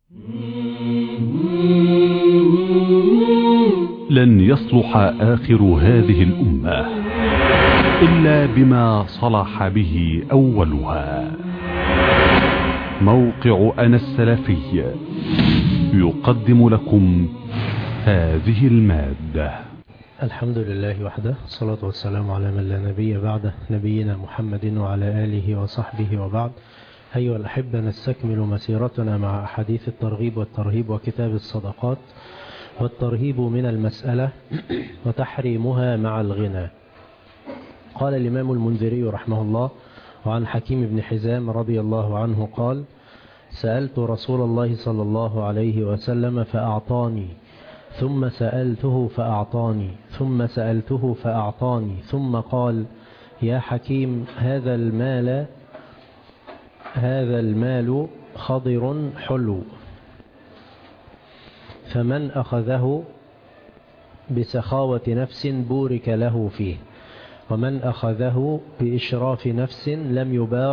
لن يصلح آخر هذه الأمة إلا بما صلح به أولها. موقع أنا السلفي يقدم لكم هذه المادة. الحمد لله وحده، الصلاة والسلام على من لا نبي بعده، نبينا محمد وعلى آله وصحبه وبعد. أيها الأحبة، نستكمل مسيرتنا مع أحاديث الترغيب والترهيب وكتاب الصدقات. والترهيب من المسألة وتحريمها مع الغنى. قال الإمام المنذري رحمه الله: وعن حكيم بن حزام رضي الله عنه قال: سألت رسول الله صلى الله عليه وسلم فأعطاني، ثم سألته فأعطاني، ثم سألته فأعطاني، ثم قال: يا حكيم، هذا المال خضر حلو، فمن أخذه بسخاوة نفس بورك له فيه، ومن أخذه بإشراف نفس لم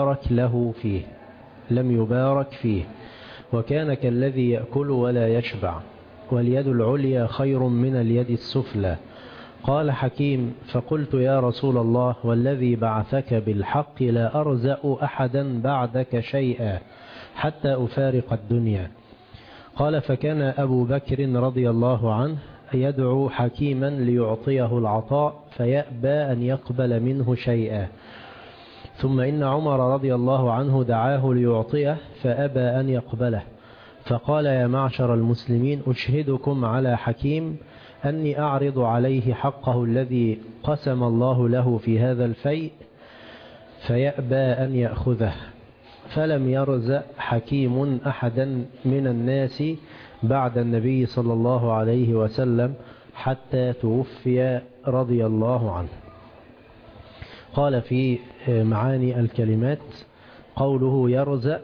يبارك فيه، وكان كالذي يأكل ولا يشبع، واليد العليا خير من اليد السفلى. قال حكيم: فقلت يا رسول الله، والذي بعثك بالحق لا أرزأ أحدا بعدك شيئا حتى أفارق الدنيا. قال: فكان أبو بكر رضي الله عنه يدعو حكيما ليعطيه العطاء فيأبى أن يقبل منه شيئا، ثم إن عمر رضي الله عنه دعاه ليعطيه فأبى أن يقبله، فقال: يا معشر المسلمين، أشهدكم على حكيم أني أعرض عليه حقه الذي قسم الله له في هذا الفيء فيأبى أن يأخذه. فلم يرزق حكيم أحدا من الناس بعد النبي صلى الله عليه وسلم حتى توفي رضي الله عنه. قال في معاني الكلمات: قوله يرزق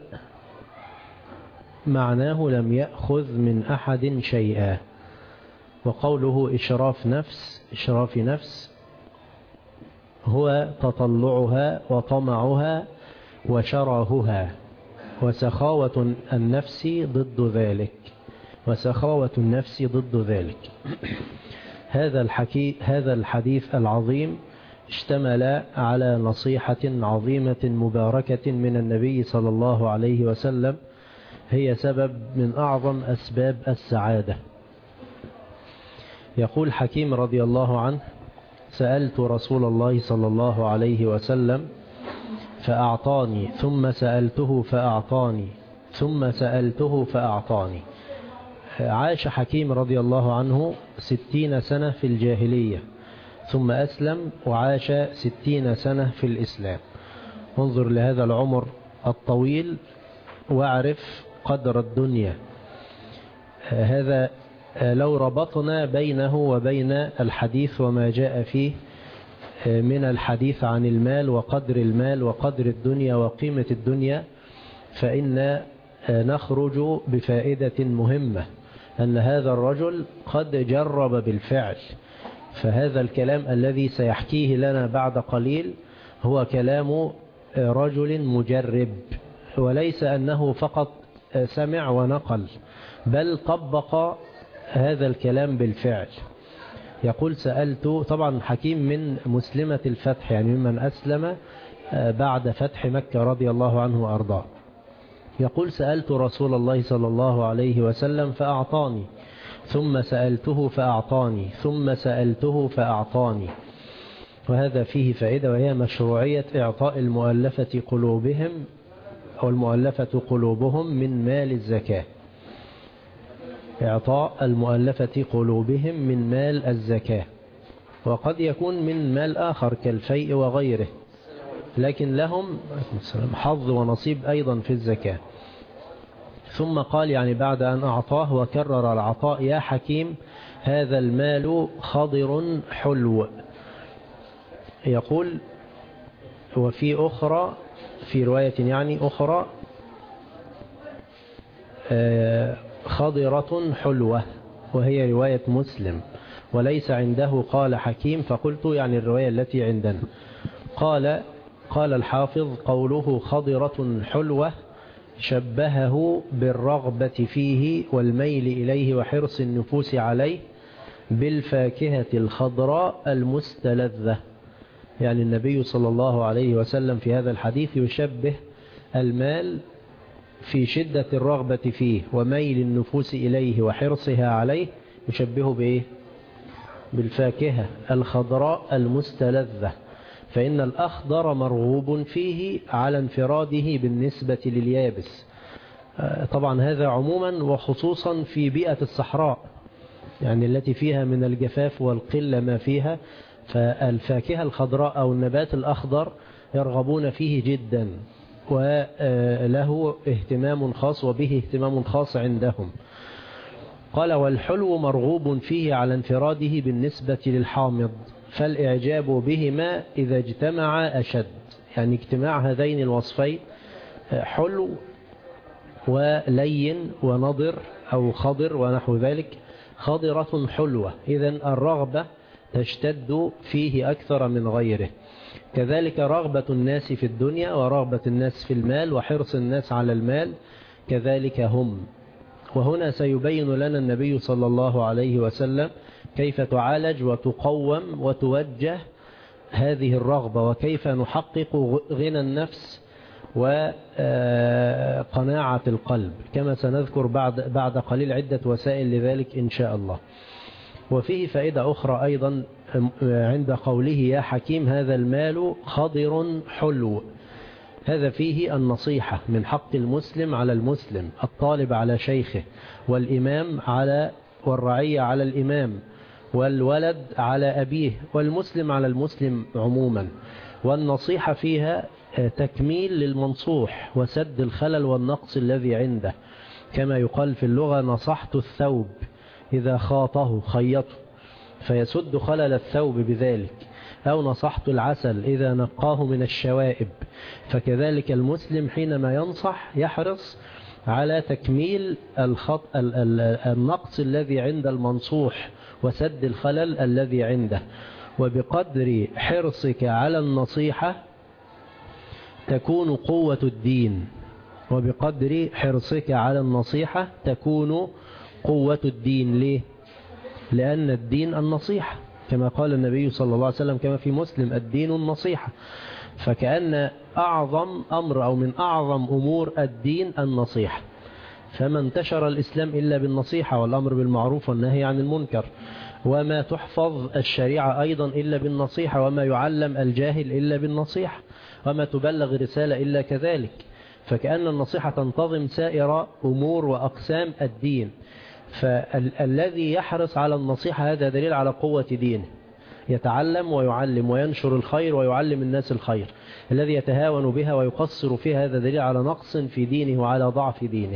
معناه لم يأخذ من أحد شيئا، وقوله إشراف نفس هو تطلعها وطمعها وشرهها، وسخاوة النفس ضد ذلك. هذا الحديث العظيم اشتمل على نصيحة عظيمة مباركة من النبي صلى الله عليه وسلم، هي سبب من أعظم أسباب السعادة. يقول حكيم رضي الله عنه: سألت رسول الله صلى الله عليه وسلم فأعطاني، ثم سألته فأعطاني، ثم سألته فأعطاني. عاش حكيم رضي الله عنه 60 سنة في الجاهلية، ثم أسلم وعاش 60 سنة في الإسلام. انظر لهذا العمر الطويل واعرف قدر الدنيا. هذا لو ربطنا بينه وبين الحديث وما جاء فيه من الحديث عن المال وقدر الدنيا وقيمة الدنيا، فإن نخرج بفائدة مهمة، أن هذا الرجل قد جرب بالفعل. فهذا الكلام الذي سيحكيه لنا بعد قليل هو كلام رجل مجرب، وليس أنه فقط سمع ونقل، بل طبق هذا الكلام بالفعل. يقول: سألت، طبعا حكيم من مسلمة الفتح، يعني ممن أسلم بعد فتح مكة رضي الله عنه وأرضاه. يقول: سألت رسول الله صلى الله عليه وسلم فأعطاني، ثم سألته فأعطاني، ثم سألته فأعطاني. وهذا فيه فائدة، وهي مشروعية إعطاء المؤلفة قلوبهم من مال الزكاة. إعطاء المؤلفة قلوبهم من مال الزكاة، وقد يكون من مال آخر كالفيء وغيره، لكن لهم حظ ونصيب أيضا في الزكاة. ثم قال، يعني بعد أن أعطاه وكرر العطاء: يا حكيم، هذا المال خضر حلو. يقول: وفي أخرى، في رواية يعني أخرى، خضرة حلوة، وهي رواية مسلم، وليس عنده قال حكيم. فقلت يعني الرواية التي عندنا. قال الحافظ: قوله خضرة حلوة شبهه بالرغبة فيه والميل إليه وحرص النفوس عليه بالفاكهة الخضراء المستلذة. يعني النبي صلى الله عليه وسلم في هذا الحديث يشبه المال في شدة الرغبة فيه وميل النفوس إليه وحرصها عليه، يشبهه بإيه؟ بالفاكهة الخضراء المستلذة. فإن الأخضر مرغوب فيه على انفراده بالنسبة لليابس. طبعا هذا عموما وخصوصا في بيئة الصحراء، يعني التي فيها من الجفاف والقلة ما فيها، فالفاكهة الخضراء أو النبات الأخضر يرغبون فيه جدا وله اهتمام خاص وبه اهتمام خاص عندهم. قال والحلو مرغوب فيه على انفراده بالنسبة للحامض، فالإعجاب بهما إذا اجتمع أشد. يعني اجتماع هذين الوصفين حلو ولين ونضر أو خضر ونحو ذلك، خضرة حلوة، إذن الرغبة تشتد فيه أكثر من غيره. كذلك رغبة الناس في الدنيا ورغبة الناس في المال وحرص الناس على المال كذلك هم. وهنا سيبين لنا النبي صلى الله عليه وسلم كيف تعالج وتقوم وتوجه هذه الرغبة، وكيف نحقق غنى النفس وقناعة القلب، كما سنذكر بعد قليل عدة وسائل لذلك إن شاء الله. وفيه فائدة أخرى أيضا عند قوله يا حكيم هذا المال خضر حلو، هذا فيه النصيحة من حق المسلم على المسلم، الطالب على شيخه، والإمام والرعية على الإمام، والولد على أبيه، والمسلم على المسلم عموما. والنصيحة فيها تكميل للمنصوح وسد الخلل والنقص الذي عنده، كما يقال في اللغة نصحت الثوب إذا خاطه خيطه فيسد خلل الثوب بذلك، أو نصحت العسل إذا نقاه من الشوائب. فكذلك المسلم حينما ينصح يحرص على تكميل النقص الذي عند المنصوح وسد الخلل الذي عنده. وبقدر حرصك على النصيحة تكون قوة الدين، وبقدر حرصك على النصيحة تكون قوة الدين. ليه؟ لأن الدين النصيحة، كما قال النبي صلى الله عليه وسلم كما في مسلم الدين النصيحة. فكأن أعظم أمر أو من أعظم أمور الدين النصيحة، فما انتشر الإسلام إلا بالنصيحة والأمر بالمعروف والنهي عن المنكر، وما تحفظ الشريعة أيضا إلا بالنصيحة، وما يعلم الجاهل إلا بالنصيحة، وما تبلغ رسالة إلا كذلك. فكأن النصيحة تنتظم سائر أمور وأقسام الدين. فالذي يحرص على النصيحة هذا دليل على قوة دينه، يتعلم ويعلم وينشر الخير ويعلم الناس الخير. الذي يتهاون بها ويقصر فيها هذا دليل على نقص في دينه وعلى ضعف دينه.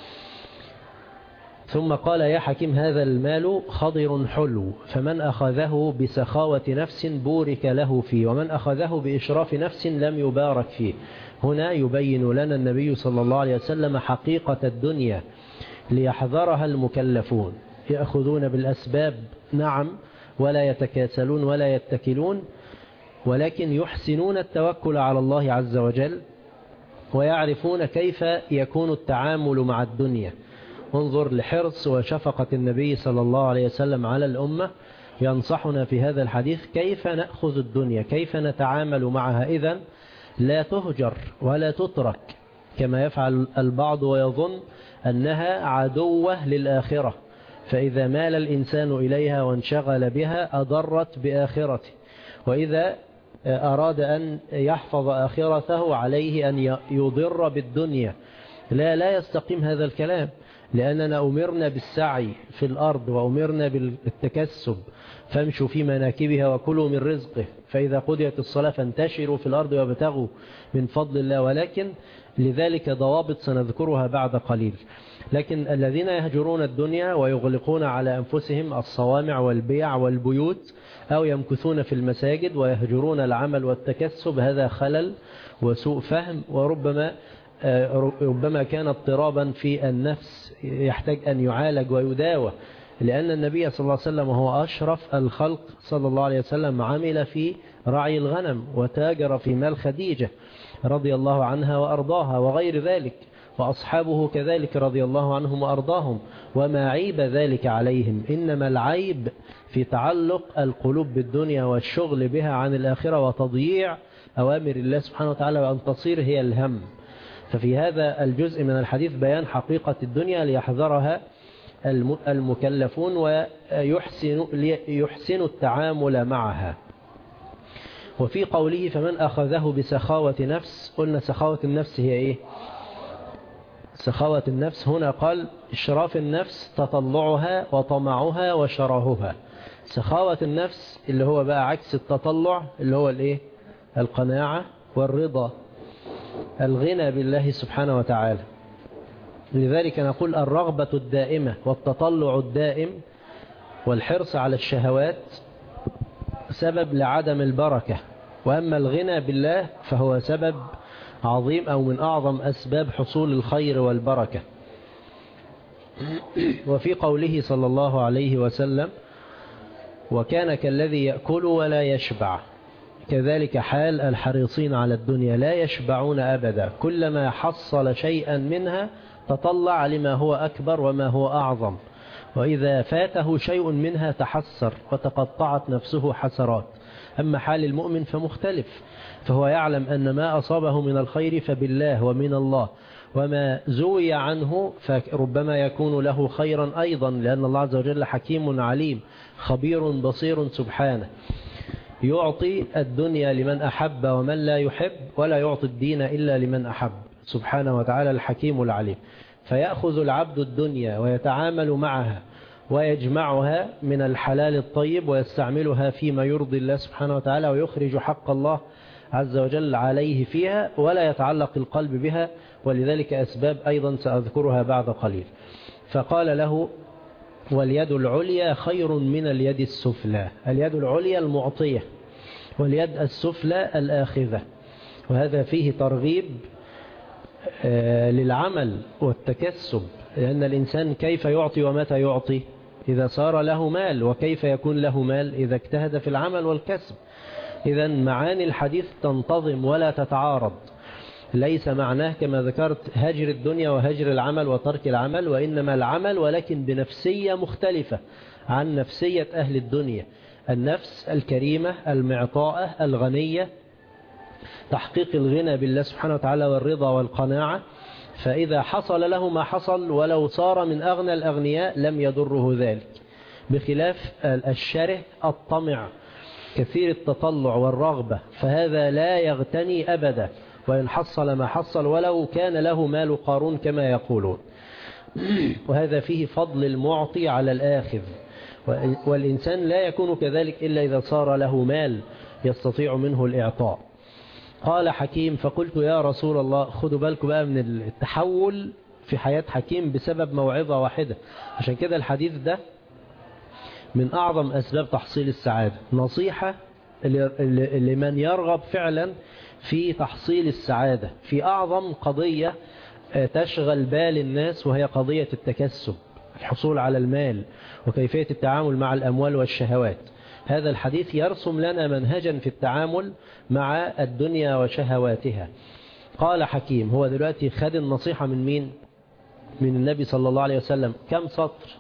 ثم قال يا حكيم هذا المال خضر حلو، فمن أخذه بسخاوة نفس بورك له فيه، ومن أخذه بإشراف نفس لم يبارك فيه. هنا يبين لنا النبي صلى الله عليه وسلم حقيقة الدنيا ليحذرها المكلفون، يأخذون بالأسباب نعم، ولا يتكاسلون ولا يتكلون، ولكن يحسنون التوكل على الله عز وجل، ويعرفون كيف يكون التعامل مع الدنيا. انظر لحرص وشفقة النبي صلى الله عليه وسلم على الأمة، ينصحنا في هذا الحديث كيف نأخذ الدنيا، كيف نتعامل معها. إذن لا تهجر ولا تترك كما يفعل البعض ويظن أنها عدوة للآخرة، فإذا مال الإنسان إليها وانشغل بها أضرت بآخرته، وإذا أراد أن يحفظ آخرته عليه أن يضر بالدنيا. لا يستقيم هذا الكلام، لأننا أمرنا بالسعي في الأرض وأمرنا بالتكسب، فامشوا في مناكبها وكلوا من رزقه، فإذا قضيت الصلاة فانتشروا في الأرض وابتغوا من فضل الله. ولكن لذلك ضوابط سنذكرها بعد قليل. لكن الذين يهجرون الدنيا ويغلقون على أنفسهم الصوامع والبيع والبيوت، أو يمكثون في المساجد ويهجرون العمل والتكسب، هذا خلل وسوء فهم، وربما كان اضطرابا في النفس يحتاج أن يعالج ويداوى. لأن النبي صلى الله عليه وسلم وهو أشرف الخلق صلى الله عليه وسلم عمل في رعي الغنم وتاجر في مال خديجة رضي الله عنها وأرضاها وغير ذلك، وأصحابه كذلك رضي الله عنهم وأرضاهم، وما عيب ذلك عليهم، إنما العيب في تعلق القلوب بالدنيا والشغل بها عن الآخرة وتضييع أوامر الله سبحانه وتعالى وأن تصير هي الهم. ففي هذا الجزء من الحديث بيان حقيقة الدنيا ليحذرها المكلفون ويحسن التعامل معها. وفي قوله فمن أخذه بسخاوة نفس، قلنا سخاوة النفس هي إيه؟ سخاوة النفس هنا قال إشراف النفس تطلعها وطمعها وشرهها. سخاوة النفس اللي هو بقى عكس التطلع اللي هو الإيه؟ القناعة والرضا، الغنى بالله سبحانه وتعالى. لذلك نقول الرغبة الدائمة والتطلع الدائم والحرص على الشهوات سبب لعدم البركة، وأما الغنى بالله فهو سبب عظيم أو من أعظم أسباب حصول الخير والبركة. وفي قوله صلى الله عليه وسلم وكان كالذي يأكل ولا يشبع، كذلك حال الحريصين على الدنيا لا يشبعون أبدا، كلما حصل شيئا منها تطلع لما هو أكبر وما هو أعظم، وإذا فاته شيء منها تحسر وتقطعت نفسه حسرات. أما حال المؤمن فمختلف، فهو يعلم أن ما أصابه من الخير فبالله ومن الله، وما زوي عنه فربما يكون له خيرا أيضا، لأن الله عز وجل حكيم عليم خبير بصير سبحانه، يعطي الدنيا لمن أحب ومن لا يحب، ولا يعطي الدين إلا لمن أحب سبحانه وتعالى الحكيم العليم. فيأخذ العبد الدنيا ويتعامل معها ويجمعها من الحلال الطيب ويستعملها فيما يرضي الله سبحانه وتعالى ويخرج حق الله عز وجل عليه فيها، ولا يتعلق القلب بها، ولذلك أسباب أيضا سأذكرها بعد قليل. فقال له واليد العليا خير من اليد السفلى، اليد العليا المعطية واليد السفلى الآخذة، وهذا فيه ترغيب للعمل والتكسب، لأن الإنسان كيف يعطي ومتى يعطي؟ إذا صار له مال، وكيف يكون له مال؟ إذا اجتهد في العمل والكسب. إذا معاني الحديث تنتظم ولا تتعارض، ليس معناه كما ذكرت هجر الدنيا وهجر العمل وترك العمل، وإنما العمل ولكن بنفسية مختلفة عن نفسية أهل الدنيا، النفس الكريمة المعطاءة الغنية، تحقيق الغنى بالله سبحانه وتعالى والرضا والقناعة. فإذا حصل له ما حصل ولو صار من أغنى الأغنياء لم يضره ذلك، بخلاف الشره الطمع كثير التطلع والرغبة، فهذا لا يغتني أبدا وإن حصل ما حصل ولو كان له مال قارون كما يقولون. وهذا فيه فضل المعطي على الآخذ، والإنسان لا يكون كذلك إلا إذا صار له مال يستطيع منه الإعطاء. قال حكيم فقلت يا رسول الله، خدوا بالكم بقى من التحول في حياة حكيم بسبب موعظة واحدة، عشان كده الحديث ده من أعظم أسباب تحصيل السعادة، نصيحة لمن يرغب فعلا في تحصيل السعادة في أعظم قضية تشغل بال الناس، وهي قضية التكسب، الحصول على المال وكيفية التعامل مع الأموال والشهوات. هذا الحديث يرسم لنا منهجا في التعامل مع الدنيا وشهواتها. قال حكيم، هو دلوقتي خد النصيحة من مين؟ من النبي صلى الله عليه وسلم. كم سطر؟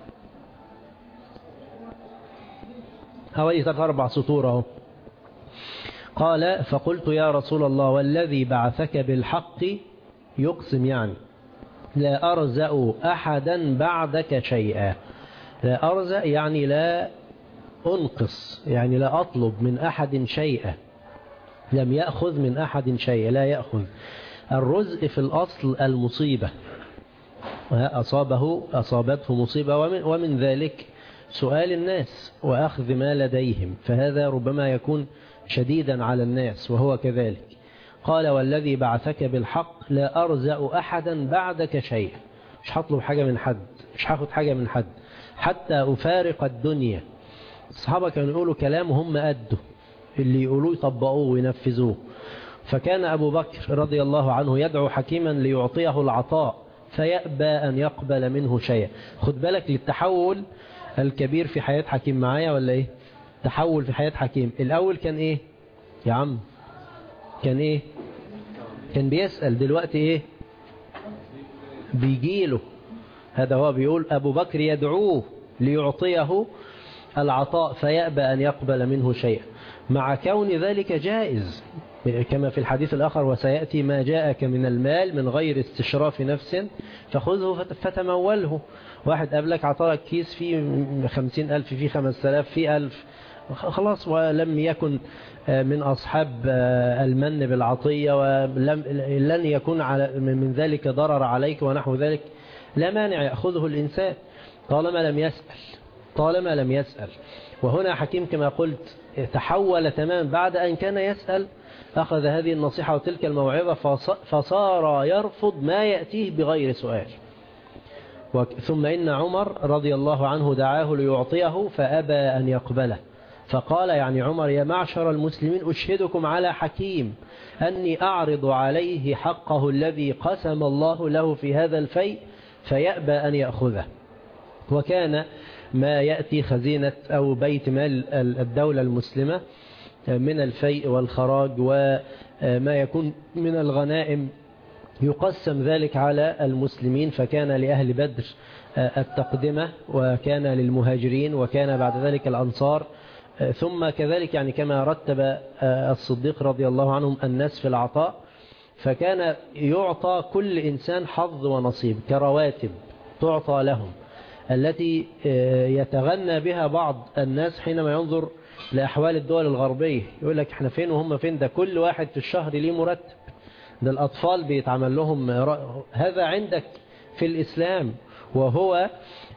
حوالي 3-4 سطور اهو. قال فقلت يا رسول الله والذي بعثك بالحق، يقسم يعني لا أرزأ أحدا بعدك شيئا. لا أرزأ يعني لا أنقص، يعني لا أطلب من أحد شيئا، لم يأخذ من أحد شيئا، لا يأخذ. الرزء في الأصل المصيبة، أصابته مصيبة، ومن ذلك سؤال الناس وأخذ ما لديهم، فهذا ربما يكون شديدا على الناس وهو كذلك. قال والذي بعثك بالحق لا أرزأ أحدا بعدك شيئا، مش هطلب حاجة من حد، مش هاخد حاجة من حد حتى أفارق الدنيا. الصحابة كانوا يقولوا كلام هم أدوا، اللي يقولوه يطبقوه وينفذوه. فكان أبو بكر رضي الله عنه يدعو حكيما ليعطيه العطاء فيأبى أن يقبل منه شيئا. خد بالك للتحول الكبير في حياة حكيم، معايا ولا إيه؟ تحول في حياة حكيم. الأول كان إيه يا عم؟ كان إيه؟ كان بيسأل. دلوقتي إيه؟ بيجيله. هذا هو بيقول أبو بكر يدعوه ليعطيه العطاء فيأبى أن يقبل منه شيئا، مع كون ذلك جائز كما في الحديث الآخر: وسيأتي ما جاءك من المال من غير استشراف نفس فخذه فتموله. واحد قبلك عطاك كيس فيه 50,000 فيه 5,000 فيه 1,000، خلاص، ولم يكن من أصحاب المن بالعطية ولن يكون من ذلك ضرر عليك ونحو ذلك، لا مانع يأخذه الإنسان طالما لم يسأل. وهنا حكيم كما قلت تحول تماما بعد أن كان يسأل، أخذ هذه النصيحة وتلك الموعظة فصار يرفض ما يأتيه بغير سؤال. ثم إن عمر رضي الله عنه دعاه ليعطيه فأبى أن يقبله، فقال يعني عمر: يا معشر المسلمين أشهدكم على حكيم أني أعرض عليه حقه الذي قسم الله له في هذا الفيء فيأبى أن يأخذه. وكان ما يأتي خزينة أو بيت مال الدولة المسلمة من الفيء والخراج وما يكون من الغنائم يقسم ذلك على المسلمين، فكان لأهل بدر التقدمة وكان للمهاجرين وكان بعد ذلك الأنصار، ثم كذلك يعني كما رتب الصديق رضي الله عنهم الناس في العطاء، فكان يعطى كل إنسان حظ ونصيب كرواتب تعطى لهم، التي يتغنى بها بعض الناس حينما ينظر لأحوال الدول الغربية، يقول لك احنا فين وهم فين، ده كل واحد في الشهر ليه مرتب، ده الأطفال بيتعمل لهم هذا عندك في الإسلام، وهو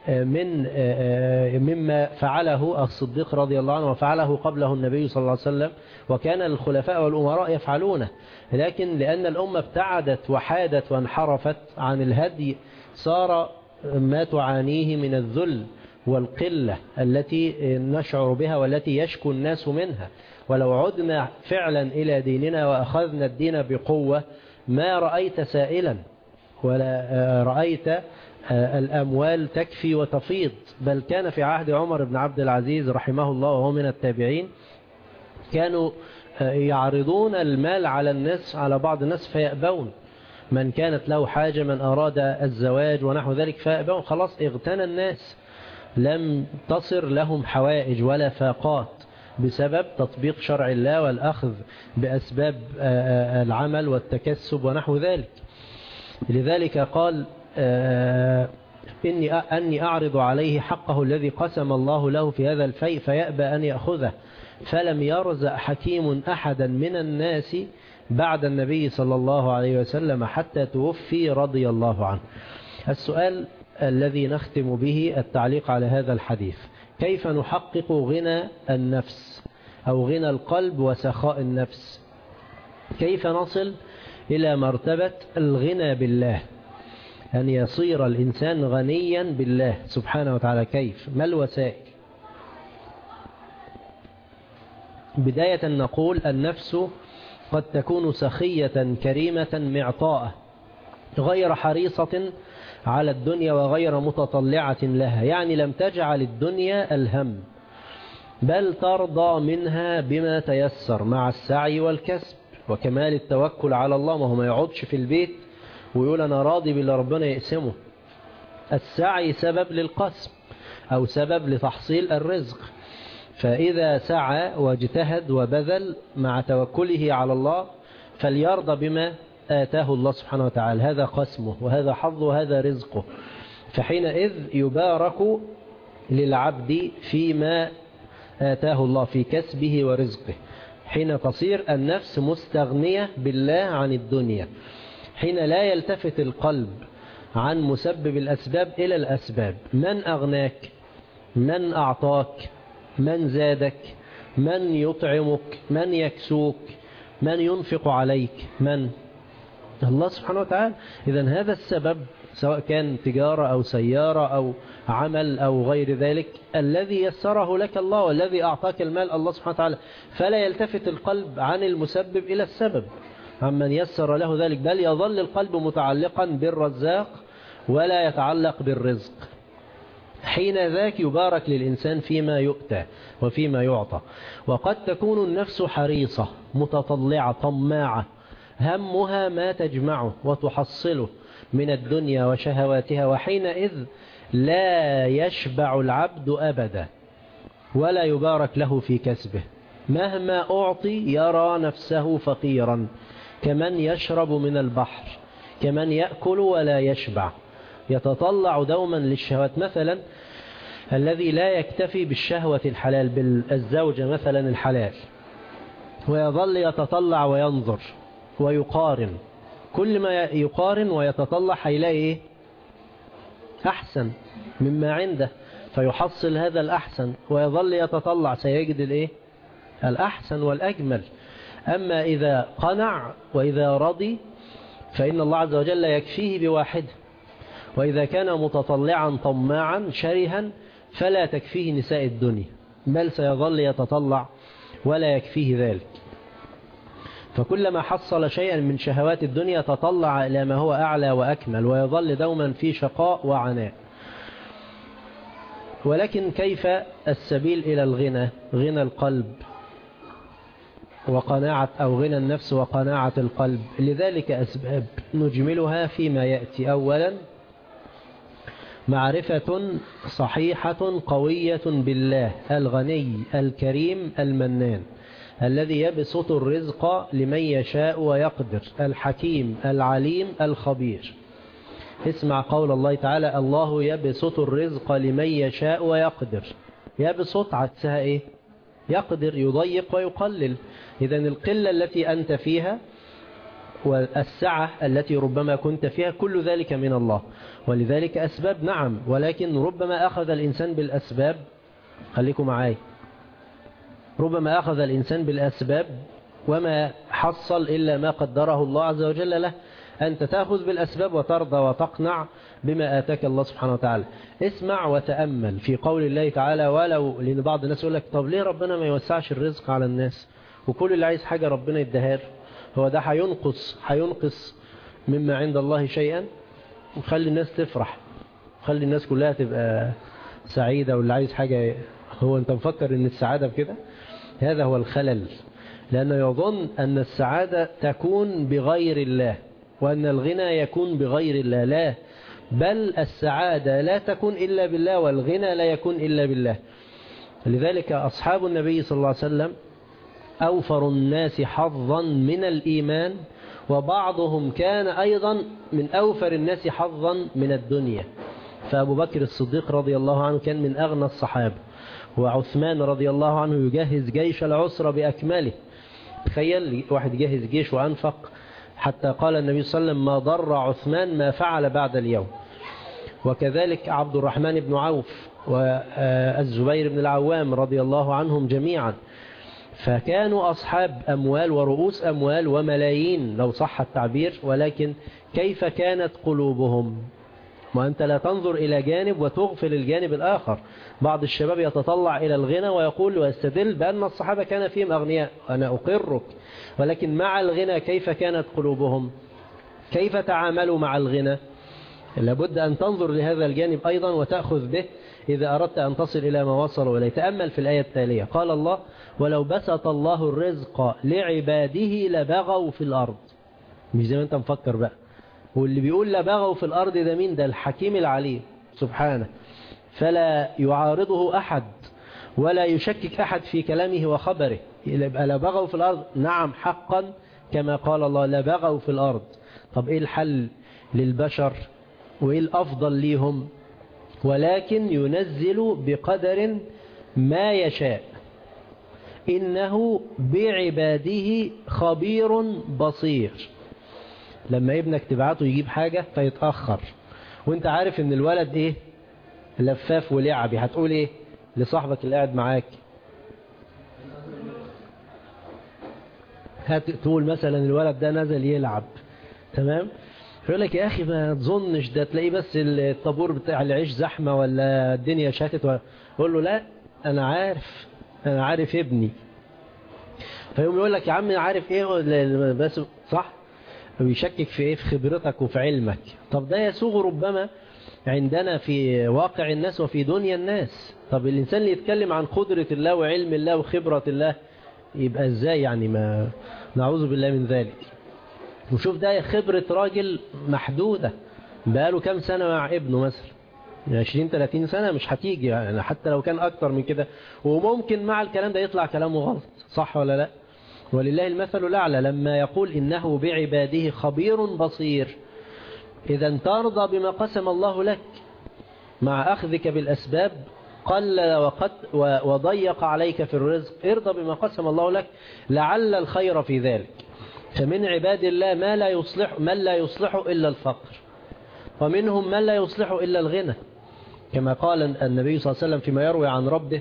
مما فعله الصديق رضي الله عنه وفعله قبله النبي صلى الله عليه وسلم، وكان الخلفاء والأمراء يفعلونه، لكن لأن الأمة ابتعدت وحادت وانحرفت عن الهدي صار ما تعانيه من الذل والقلة التي نشعر بها والتي يشكو الناس منها. ولو عدنا فعلا إلى ديننا وأخذنا الدين بقوة ما رأيت سائلا ولا رأيت الأموال تكفي وتفيض، بل كان في عهد عمر بن عبد العزيز رحمه الله وهو من التابعين كانوا يعرضون المال على الناس، على بعض الناس فيأبون، من كانت له حاجة، من أراد الزواج ونحو ذلك فيأبون، خلاص اغتنى الناس، لم تصر لهم حوائج ولا فاقات بسبب تطبيق شرع الله والأخذ بأسباب العمل والتكسب ونحو ذلك. لذلك قال أني أعرض عليه حقه الذي قسم الله له في هذا الفيء فيأبى أن يأخذه، فلم يرزق حكيم أحدا من الناس بعد النبي صلى الله عليه وسلم حتى توفي رضي الله عنه. السؤال الذي نختم به التعليق على هذا الحديث: كيف نحقق غنى النفس أو غنى القلب وسخاء النفس؟ كيف نصل إلى مرتبة الغنى بالله، أن يصير الإنسان غنيا بالله سبحانه وتعالى؟ كيف؟ ما الوسائل؟ بداية نقول النفس قد تكون سخية كريمة معطاءة غير حريصة على الدنيا وغير متطلعة لها، يعني لم تجعل الدنيا الهم، بل ترضى منها بما تيسر مع السعي والكسب وكمال التوكل على الله. ما هو ما يقعدش في البيت ويقول أنا راضي باللي ربنا يقسمه. السعي سبب للقسم أو سبب لتحصيل الرزق، فإذا سعى واجتهد وبذل مع توكله على الله فليرضى بما آتاه الله سبحانه وتعالى، هذا قسمه وهذا حظه وهذا رزقه، فحينئذ يبارك للعبد فيما آتاه الله في كسبه ورزقه، حين تصير النفس مستغنية بالله عن الدنيا، حين لا يلتفت القلب عن مسبب الأسباب إلى الأسباب. من أغناك؟ من أعطاك؟ من زادك؟ من يطعمك؟ من يكسوك؟ من ينفق عليك؟ من؟ الله سبحانه وتعالى. إذن هذا السبب سواء كان تجارة أو سيارة أو عمل أو غير ذلك الذي يسره لك الله والذي أعطاك المال الله سبحانه وتعالى، فلا يلتفت القلب عن المسبب إلى السبب عمن يسر له ذلك، بل يظل القلب متعلقا بالرزاق ولا يتعلق بالرزق. حين ذاك يبارك للإنسان فيما يؤتى وفيما يعطى. وقد تكون النفس حريصة متطلعة طماعة، همها ما تجمعه وتحصله من الدنيا وشهواتها، وحينئذ لا يشبع العبد أبدا ولا يبارك له في كسبه، مهما أعطي يرى نفسه فقيرا، كمن يشرب من البحر، كمن يأكل ولا يشبع، يتطلع دوما للشهوات. مثلا الذي لا يكتفي بالشهوة الحلال، بالزوجة مثلا الحلال، ويظل يتطلع وينظر ويقارن، كل ما يقارن ويتطلع هيلاقي إيه؟ أحسن مما عنده، فيحصل هذا الأحسن ويظل يتطلع، سيجد الإيه؟ الأحسن والأجمل. أما إذا قنع وإذا رضي فإن الله عز وجل يكفيه بواحد، وإذا كان متطلعا طماعا شرها فلا تكفيه نساء الدنيا، بل سيظل يتطلع ولا يكفيه ذلك. فكلما حصل شيئا من شهوات الدنيا تطلع إلى ما هو أعلى وأكمل، ويظل دوما في شقاء وعناء. ولكن كيف السبيل إلى الغنى، غنى القلب وقناعة، أو غنى النفس وقناعة القلب؟ لذلك أسباب نجملها فيما يأتي. أولا معرفة صحيحة قوية بالله الغني الكريم المنان، الذي يبسط الرزق لمن يشاء ويقدر، الحكيم العليم الخبير. اسمع قول الله تعالى: الله يبسط الرزق لمن يشاء ويقدر. يبسط عكسها إيه؟ يقدر، يضيق ويقلل. إذن القلة التي أنت فيها والسعة التي ربما كنت فيها كل ذلك من الله. ولذلك أسباب نعم، ولكن ربما أخذ الإنسان بالأسباب، خليكم معاي، ربما أخذ الإنسان بالأسباب وما حصل إلا ما قدره الله عز وجل له. أنت تأخذ بالأسباب وترضى وتقنع بما آتاك الله سبحانه وتعالى. اسمع وتأمل في قول الله تعالى: ولو، لأن بعض الناس يقول لك طب ليه ربنا ما يوسعش الرزق على الناس، وكل اللي عايز حاجة ربنا يديها له، هو ده هينقص مما عند الله شيئا؟ وخلي الناس تفرح، خلي الناس كلها تبقى سعيدة، واللي عايز حاجة، هو أنت مفكر أن السعادة بكده؟ هذا هو الخلل، لأنه يظن أن السعادة تكون بغير الله، وأن الغنى يكون بغير الله. لا، بل السعادة لا تكون إلا بالله، والغنى لا يكون إلا بالله. لذلك أصحاب النبي صلى الله عليه وسلم أوفر الناس حظا من الإيمان، وبعضهم كان أيضا من أوفر الناس حظا من الدنيا. فأبو بكر الصديق رضي الله عنه كان من أغنى الصحابة، وعثمان رضي الله عنه يجهز جيش العسرة بأكمله. تخيل واحد يجهز جيش وأنفق، حتى قال النبي صلى الله عليه وسلم: ما ضر عثمان ما فعل بعد اليوم. وكذلك عبد الرحمن بن عوف والزبير بن العوام رضي الله عنهم جميعا، فكانوا أصحاب أموال ورؤوس أموال وملايين لو صح التعبير، ولكن كيف كانت قلوبهم؟ وأنت لا تنظر إلى جانب وتغفل الجانب الآخر. بعض الشباب يتطلع إلى الغنى ويقول ويستدل بأن الصحابة كان فيهم أغنياء، أنا أقرك، ولكن مع الغنى كيف كانت قلوبهم؟ كيف تعاملوا مع الغنى؟ لابد أن تنظر لهذا الجانب أيضا وتأخذ به إذا أردت أن تصل إلى ما وصلوا إليه. تأمل في الآية التالية، قال الله: ولو بسط الله الرزق لعباده لبغوا في الأرض. مش زي ما أنت مفكر بقى، واللي بيقول لبغوا في الأرض ده مين؟ ده الحكيم العليم سبحانه، فلا يعارضه أحد ولا يشكك أحد في كلامه وخبره. لبغوا في الأرض، نعم حقا كما قال الله لبغوا في الأرض. طب إيه الحل للبشر وإيه الأفضل ليهم؟ ولكن ينزل بقدر ما يشاء، إنه بعباده خبير بصير. لما ابنك تبعته يجيب حاجة فيتأخر، وانت عارف ان الولد ايه؟ لفاف ولعبي، هتقول ايه لصاحبك اللي قاعد معاك؟ هتقول مثلا الولد ده نزل يلعب، تمام؟ يقول لك يا أخي ما تظنش ده، تلاقيه بس الطابور بتاع العيش زحمة ولا الدنيا شاتت. قول له لا، أنا عارف ابني. فيقوم يقول لك يا عم عارف إيه بس، صح؟ ويشكك في إيه؟ في خبرتك وفي علمك. طب ده يسوغ ربما عندنا في واقع الناس وفي دنيا الناس. طب الإنسان اللي يتكلم عن قدرة الله وعلم الله وخبرة الله يبقى إزاي يعني؟ ما نعوذ بالله من ذلك. وشوف ده خبرة راجل محدودة، بقاله كام سنة مع ابنه مثلا 20-30 سنة، مش هتيجي يعني حتى لو كان أكتر من كده، وممكن مع الكلام ده يطلع كلامه غلط، صح ولا لا؟ ولله المثل الأعلى لما يقول إنه بعباده خبير بصير. إذا ترضى بما قسم الله لك مع أخذك بالأسباب، قل وضيق عليك في الرزق، ارضى بما قسم الله لك لعل الخير في ذلك. فمن عباد الله من لا يصلح إلا الفقر، ومنهم من لا يصلح إلا الغنى، كما قال النبي صلى الله عليه وسلم فيما يروي عن ربه،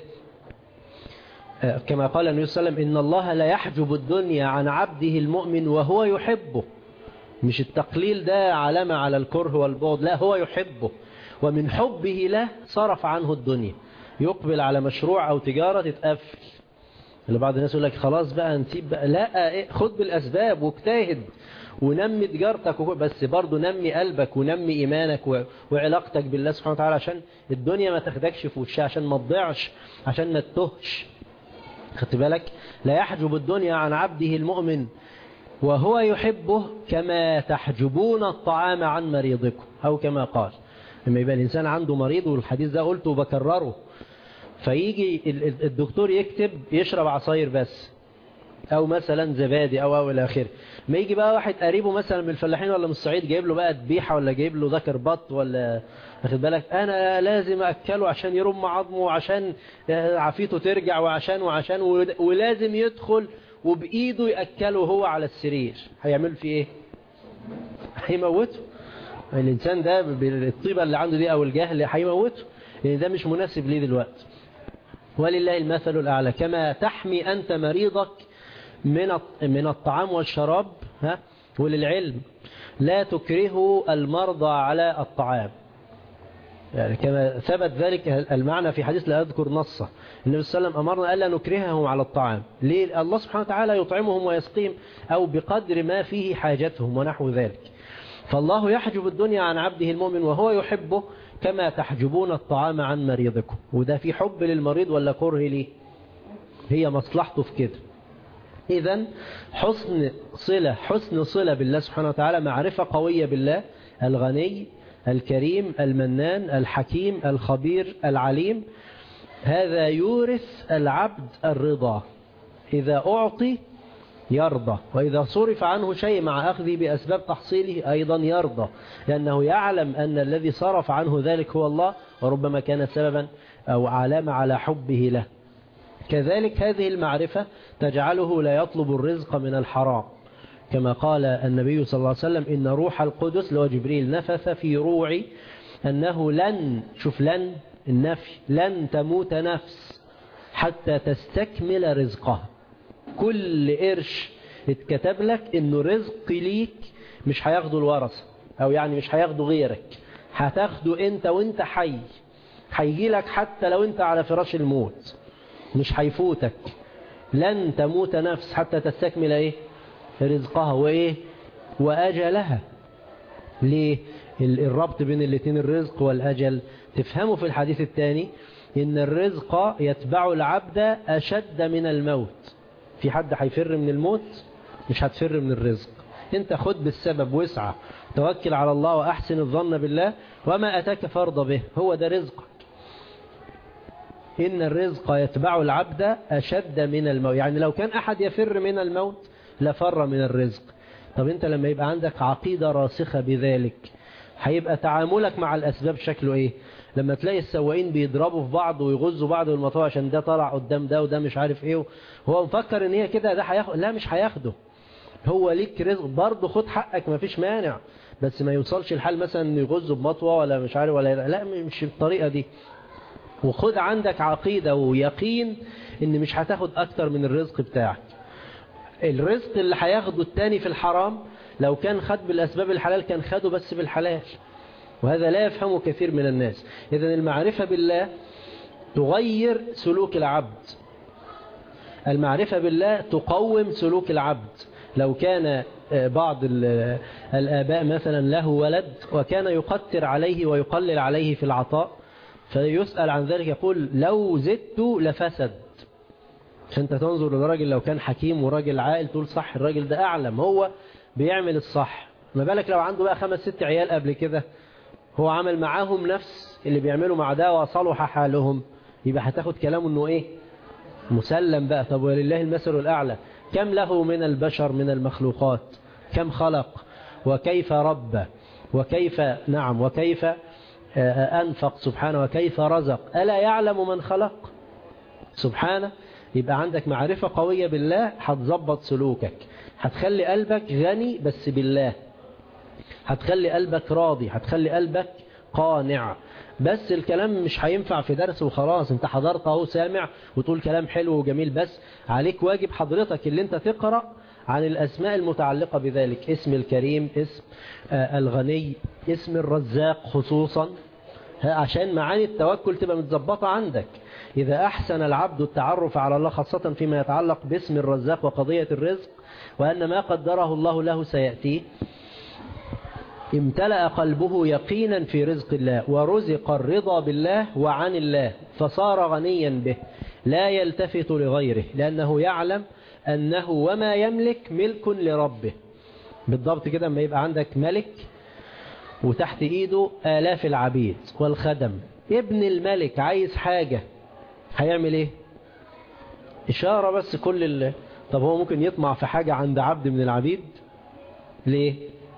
كما قال النبي صلى الله عليه وسلم: إن الله لا يحجب الدنيا عن عبده المؤمن وهو يحبه. مش التقليل ده علامة على الكره والبغض، لا، هو يحبه، ومن حبه له صرف عنه الدنيا، يقبل على مشروع أو تجارة تتقفل. اللي بعض الناس يقول لك خلاص بقى نسيب بقى، لا، خد بالأسباب واجتهد ونمي تجارتك، بس برضو نمي قلبك ونمي إيمانك وعلاقتك بالله سبحانه وتعالى، عشان الدنيا ما تاخدكش في وشها، عشان ما تضيعش، عشان ما تتهش. خدت بالك؟ لا يحجب الدنيا عن عبده المؤمن وهو يحبه كما تحجبون الطعام عن مريضكم، أو كما قال. لما يبقى الإنسان عنده مريض، والحديث ده قلته وبكرره، فيجي الدكتور يكتب يشرب عصاير بس، أو مثلا زبادي أو إلى آخره، ما يجي بقى واحد قريبه مثلا من الفلاحين ولا من الصعيد جايب له بقى ذبيحة ولا جايب له ذكر بط ولا، واخد بالك، أنا لازم أكله عشان يرم عظمه وعشان عافيته ترجع وعشان ولازم يدخل وبإيده يأكله هو على السرير، هيعمل فيه إيه؟ هيموته. الإنسان ده بالطيبة اللي عنده دي أو الجهل هيموته، لأن ده مش مناسب ليه دلوقتي. ولله المثل الأعلى. كما تحمي أنت مريضك من الطعام والشراب، وللعلم لا تكرهوا المرضى على الطعام، يعني كما ثبت ذلك المعنى في حديث لا أذكر نصه. النبي صلى الله عليه وسلم أمرنا ألا نكرههم على الطعام. ليه؟ الله سبحانه وتعالى يطعمهم ويسقيهم، أو بقدر ما فيه حاجتهم ونحو ذلك. فالله يحجب الدنيا عن عبده المؤمن وهو يحبه كما تحجبون الطعام عن مريضكم. وده في حب للمريض ولا كره ليه؟ هي مصلحته في كده. إذن حسن صلة بالله سبحانه وتعالى، معرفة قوية بالله الغني الكريم المنان الحكيم الخبير العليم، هذا يورث العبد الرضا. إذا أعطي يرضى، وإذا صرف عنه شيء مع أخذه بأسباب تحصيله أيضا يرضى، لأنه يعلم أن الذي صرف عنه ذلك هو الله، وربما كان سببا أو علامة على حبه له. كذلك هذه المعرفة تجعله لا يطلب الرزق من الحرام، كما قال النبي صلى الله عليه وسلم: إن روح القدس لو جبريل نفث في روعي أنه لن النفي لن تموت نفس حتى تستكمل رزقها. كل قرش اتكتب لك إنه رزق ليك، مش هياخده الورثة، أو يعني مش هياخده غيرك، هتاخده أنت وأنت حي، هيجي لك حتى لو أنت على فراش الموت، مش هيفوتك. لن تموت نفس حتى تستكمل إيه؟ رزقها وأجلها. ليه الربط بين الاثنين، الرزق والأجل؟ تفهموا في الحديث الثاني إن الرزق يتبع العبد أشد من الموت. في حد هيفر من الموت؟ مش هتفر من الرزق. انت خد بالسبب واسعى، توكل على الله وأحسن الظن بالله، وما أتاك فارض به، هو ده رزقك. إن الرزق يتبع العبد أشد من الموت، يعني لو كان أحد يفر من الموت لفر من الرزق. طب انت لما يبقى عندك عقيدة راسخة بذلك، هيبقى تعاملك مع الأسباب شكله ايه؟ لما تلاقي السواقين بيضربوا في بعض ويغزوا بعض بالمطوع عشان ده طلع قدام ده وده مش عارف ايه، هو مفكر ان هي كده ده هياخد، لا مش هياخده، هو ليك رزق برضه، خد حقك ما فيش مانع، بس ما يوصلش الحال مثلا يغزوا بمطوع ولا مش عارف ولا لا، مش بالطريقة دي. وخد عندك عقيدة ويقين ان مش هتاخد اكتر من الرزق بتاعك. الرزق اللي هياخده التاني في الحرام لو كان خد بالأسباب الحلال كان خده بس بالحلال، وهذا لا يفهمه كثير من الناس. إذن المعرفة بالله تغير سلوك العبد، المعرفة بالله تقوم سلوك العبد. لو كان بعض الآباء مثلا له ولد وكان يقتر عليه ويقلل عليه في العطاء، فيسأل عن ذلك يقول: لو زدت لفسد. فانت تنظر للراجل لو كان حكيم وراجل عاقل تقول صح، الراجل ده أعلم، هو بيعمل الصح. ما بالك لو عنده بقى 5-6 عيال قبل كده هو عمل معاهم نفس اللي بيعملوا مع ده وصلح حالهم، يبقى هتاخد كلامه انه ايه؟ مسلم بقى. طب ولله المثل الأعلى، كم له من البشر من المخلوقات، كم خلق وكيف رب وكيف نعم وكيف أنفق سبحانه وكيف رزق، ألا يعلم من خلق سبحانه؟ يبقى عندك معرفة قوية بالله هتظبط سلوكك، هتخلي قلبك غني بس بالله، هتخلي قلبك راضي، هتخلي قلبك قانع. بس الكلام مش هينفع في درس وخلاص، انت حضرت اهو سامع وتقول كلام حلو وجميل، بس عليك واجب حضرتك اللي انت تقرأ عن الأسماء المتعلقة بذلك، اسم الكريم، اسم الغني، اسم الرزاق خصوصا، عشان معاني التوكل تبقى متظبطة عندك. إذا أحسن العبد التعرف على الله خاصة فيما يتعلق باسم الرزاق وقضية الرزق وأن ما قدره الله له سيأتيه، امتلأ قلبه يقينا في رزق الله ورزق الرضا بالله وعن الله، فصار غنيا به لا يلتفت لغيره، لأنه يعلم أنه وما يملك ملك لربه. بالضبط كده، ما يبقى عندك ملك وتحت إيده آلاف العبيد والخدم، ابن الملك عايز حاجة هيعمل إيه؟ إشارة بس كل طب هو ممكن يطمع في حاجة عند عبد من العبيد؟ ليه؟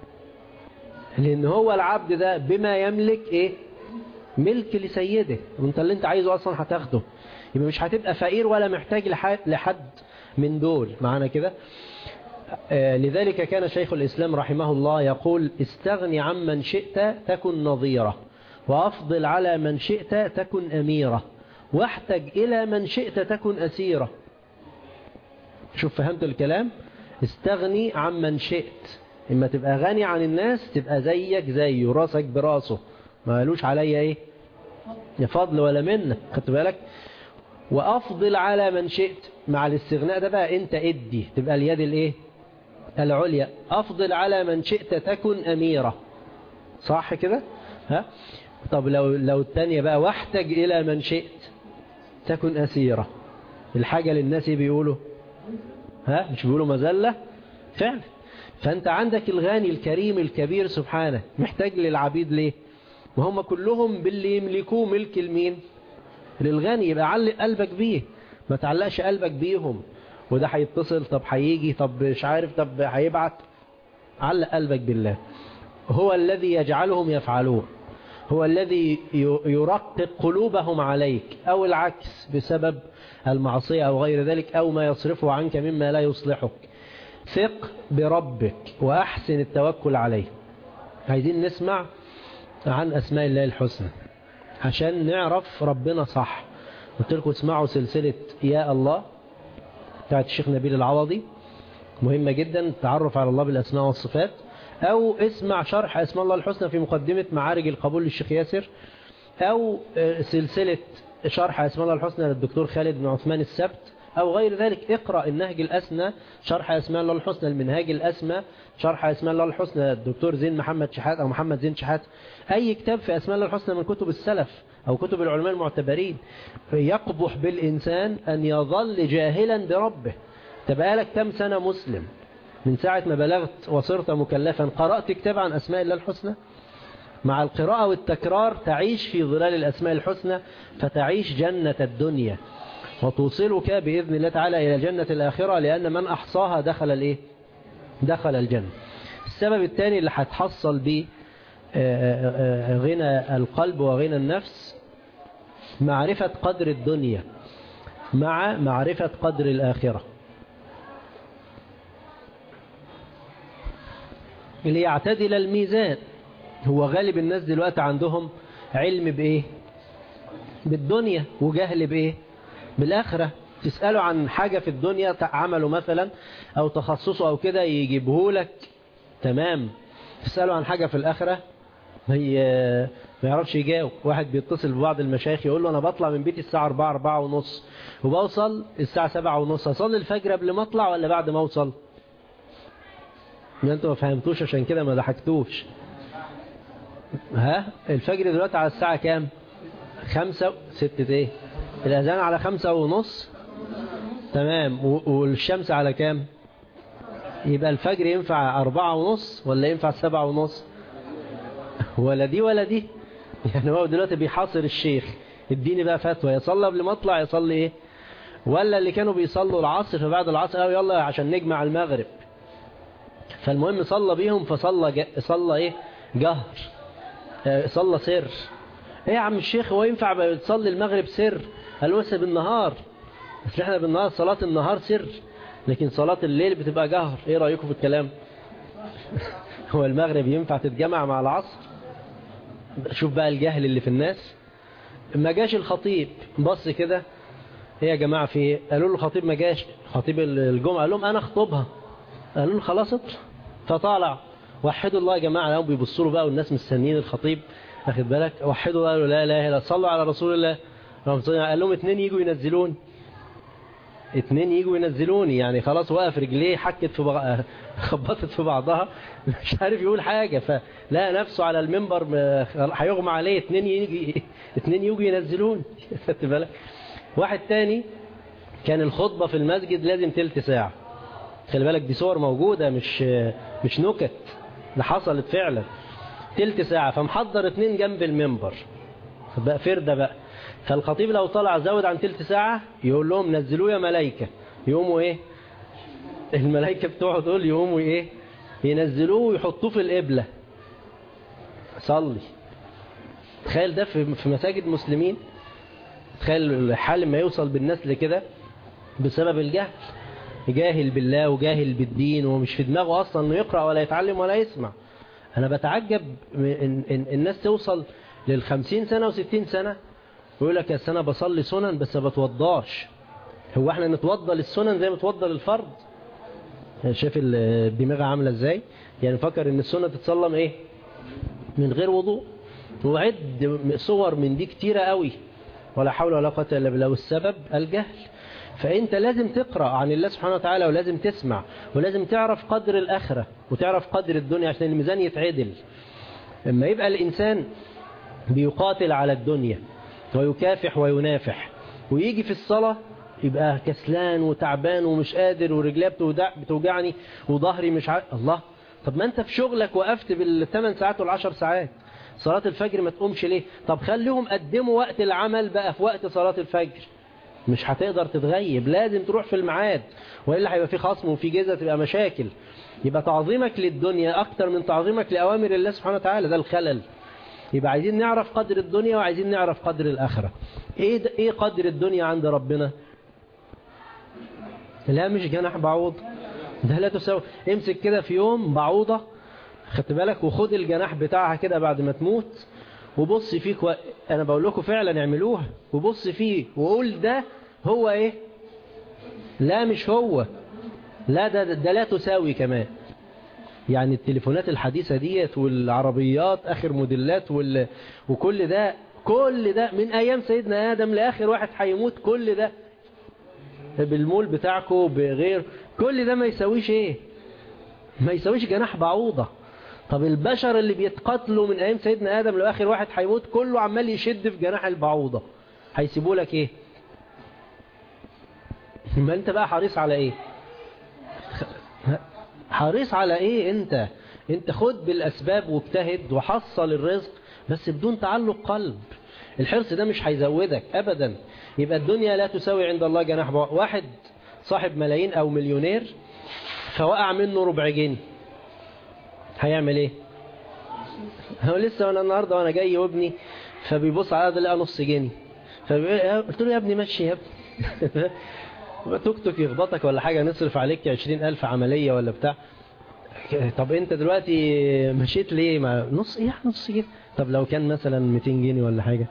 لأن هو العبد ده بما يملك إيه؟ ملك لسيده، وانت اللي انت عايزه أصلا هتاخده، يبقى مش هتبقى فقير ولا محتاج لحد من دول معنا كده. لذلك كان شيخ الإسلام رحمه الله يقول: استغني عمن شئت تكن نظيرة، وأفضل على من شئت تكن أميرة، واحتج إلى من شئت تكن أسيرة. شوف فهمت الكلام؟ استغني عمن شئت، إما تبقى غني عن الناس تبقى زيك زيه، راسك براسه، ما قالوش عليا إيه يا فضل ولا منة، خدت بالك؟ وأفضل على من شئت، مع الاستغناء ده بقى أنت ادي، تبقى اليد الإيه العليا. أفضل على من شئت تكن أميرة، صح كده؟ ها؟ طب لو التانية بقى: واحتج إلى من شئت تكن أسيرة، الحاجة للناس بيقولوا ها، مش بيقولوا مذلة فعلا. فأنت عندك الغني الكريم الكبير سبحانه، محتاج للعبيد ليه؟ وهم كلهم باللي يملكوه ملك المين؟ للغني. يبقى علق قلبك بيه، ما تعلقش قلبك بيهم، وده هيتصل، طب هيجي، طب مش عارف، طب هيبعت. علق قلبك بالله، هو الذي يجعلهم يفعلون، هو الذي يرقق قلوبهم عليك، أو العكس بسبب المعصية أو غير ذلك، أو ما يصرفه عنك مما لا يصلحك. ثق بربك وأحسن التوكل عليه. عايزين نسمع عن أسماء الله الحسنى عشان نعرف ربنا صح. قلت لكم اسمعوا سلسلة يا الله بتاعت الشيخ نبيل العوضي، مهمة جدا التعرف على الله بالأسماء والصفات، أو اسمع شرح أسماء الله الحسنى في مقدمة معارج القبول للشيخ ياسر، أو سلسلة شرح أسماء الله الحسنى للدكتور خالد بن عثمان السبت، أو غير ذلك. اقرأ النهج الأسنى شرح أسماء الله الحسنى، المنهاج الأسمى شرح أسماء الله الحسنى الدكتور زين محمد شحات أو محمد زين شحات، أي كتاب في أسماء الله الحسنى من كتب السلف أو كتب العلماء المعتبرين. يقبح بالإنسان أن يظل جاهلا بربه. تبقى لك كم سنة مسلم من ساعة ما بلغت وصرت مكلفا قرأت كتاب عن أسماء الله الحسنى؟ مع القراءة والتكرار تعيش في ظلال الأسماء الحسنى، فتعيش جنة الدنيا وتوصلك بإذن الله تعالى إلى جنة الآخرة، لأن من أحصاها دخل الإيه؟ دخل الجنة. السبب الثاني اللي هتحصل به غنى القلب وغنى النفس: معرفة قدر الدنيا مع معرفة قدر الآخرة. ليعتدل الميزان. هو غالب الناس دلوقتي عندهم علم بإيه؟ بالدنيا، وجهل بإيه؟ بالآخرة. تسأله عن حاجة في الدنيا عمله مثلا أو تخصصه أو كده يجيبه لك تمام، تسأله عن حاجة في الآخرة ما يعرفش يجاوب. واحد بيتصل ببعض المشايخ يقول له: أنا بطلع من بيتي الساعة 4:30 وبوصل الساعة 7:30، أصلي الفجر قبل ما أطلع ولا بعد ما أوصل؟ أنتوا ما فهمتوش عشان كده ما ضحكتوش. ها، الفجر دلوقتي على الساعة كام؟ 5 6 ايه؟ الأذان على 5:30 تمام، والشمس على كام؟ يبقى الفجر ينفع 4:30 ولا ينفع 7:30 ولا دي ولا دي. يعني هو دلوقتي بيحاصر الشيخ، اديني بقى فتوى، يصلي قبل ما اطلع يصلي ايه؟ ولا اللي كانوا بيصلوا العصر فبعد العصر قالوا يلا عشان نجمع المغرب. فالمهم صلى بيهم، صلى ايه؟ جهر، صلى سر. ايه يا عم الشيخ، هو ينفع تصلي المغرب سر؟ قالوا بس بالنهار، بس احنا بالنهار صلاة النهار سر، لكن صلاة الليل بتبقى جهر. ايه رأيكم في الكلام؟ هو المغرب ينفع تتجمع مع العصر؟ شوف بقى الجهل اللي في الناس. ما جاش الخطيب، بص كده، ايه يا جماعة في ايه؟ قالوا له الخطيب ما جاش، خطيب الجمعة. قال لهم انا اخطبها. قالوا له خلاص اطلع. فطالع، وحدوا الله يا جماعة. لهم بيبصوا له بقى والناس مستنيين الخطيب، واخد بالك؟ وحدوا، قالوا لا اله الا، صلوا على رسول الله. قال لهم 2 يجوا ينزلون، 2 يجوا ينزلوني. يعني خلاص وقف رجليه حكت في خبطت في بعضها، مش عارف يقول حاجة، فلا نفسه على المنبر هيغمى عليه. 2 يجوا ينزلون. خدت بالك؟ واحد تاني كان الخطبة في المسجد لازم تلت ساعة. خلي بالك دي صور موجودة، مش نكت، ده حصلت فعلا. تلت ساعة، فمحضر 2 جنب المنبر بقى فردة بقى. فالخطيب لو طلع زود عن تلت ساعة يقول لهم نزلوه يا ملايكة. يقوموا ايه؟ الملايكة بتوعه دول يقوموا ايه؟ ينزلوه ويحطوه في القبلة. صلي. تخيل ده في مساجد مسلمين. تخيل الحال ما يوصل بالناس لكده بسبب الجهل. جاهل بالله وجاهل بالدين، ومش في دماغه أصلا أنه يقرأ ولا يتعلم ولا يسمع. أنا بتعجب إن الناس توصل لل50 سنة و60 سنة ويقول لك يا سنة بصلي سنن بس ما بتوضاش. هو احنا نتوضى للسنن زي ما نتوضى للفرض؟ شايف الدماغ عاملة ازاي؟ يعني فكر ان السنة تتصلم ايه؟ من غير وضوء. وعد صور من دي كتيرة قوي، ولا حول ولا قوة الا بالله. والسبب الجهل. فانت لازم تقرأ عن الله سبحانه وتعالى، ولازم تسمع، ولازم تعرف قدر الآخرة وتعرف قدر الدنيا عشان الميزان يتعدل. لما يبقى الإنسان بيقاتل على الدنيا ويكافح وينافح، ويجي في الصلاة يبقى كسلان وتعبان ومش قادر ورجليه بتوجعني وظهري مش الله. طب ما انت في شغلك وقفت بال8 ساعات وال10 ساعات. صلاة الفجر ما تقومش ليه؟ طب خليهم قدموا وقت العمل بقى في وقت صلاة الفجر. مش هتقدر تتغيب، لازم تروح في الميعاد، وإلا هيبقى في خصم وفي جزة، تبقى مشاكل. يبقى تعظيمك للدنيا أكتر من تعظيمك لأوامر الله سبحانه وتعالى، ده الخلل. يبقى عايزين نعرف قدر الدنيا وعايزين نعرف قدر الآخرة. ايه قدر الدنيا عند ربنا؟ لا مش جناح بعوض، ده لا تساوي. امسك كده في يوم بعوضة، خدت بالك، وخد الجناح بتاعها كده بعد ما تموت وبص فيك انا بقول لكم فعلا اعملوها، وبص فيه وقول ده هو ايه؟ لا مش هو، لا ده لا تساوي كمان. يعني التليفونات الحديثة ديت والعربيات آخر موديلات وكل ده من أيام سيدنا آدم لآخر واحد هيموت، كل ده بالمول بتاعكم بغير، كل ده ما يساويش ايه؟ ما يساويش جناح بعوضة. طب البشر اللي بيتقتلوا من أيام سيدنا آدم لآخر واحد هيموت كله عمال يشد في جناح البعوضة، هيسيبوا لك ايه؟ ما انت بقى حريص على ايه؟ حريص على ايه انت خد بالاسباب واجتهد وحصل الرزق، بس بدون تعلق قلب. الحرص ده مش هيزودك ابدا. يبقى الدنيا لا تساوي عند الله جناح بعوضة. واحد صاحب ملايين او مليونير فوقع منه ربع جنيه، هيعمل ايه؟ هو لسه انا النهارده وانا جاي وابني فبيبص على ده لقى نص جنيه، فقلت له يا ابني مشي يا ابني، توك توك يخبطك ولا حاجة نصرف عليك 20,000 عملية ولا بتاع. طب انت دلوقتي مشيت ليه؟ ما نص ايه؟ نص جنيه. طب لو كان مثلا 200 جنيه ولا حاجة.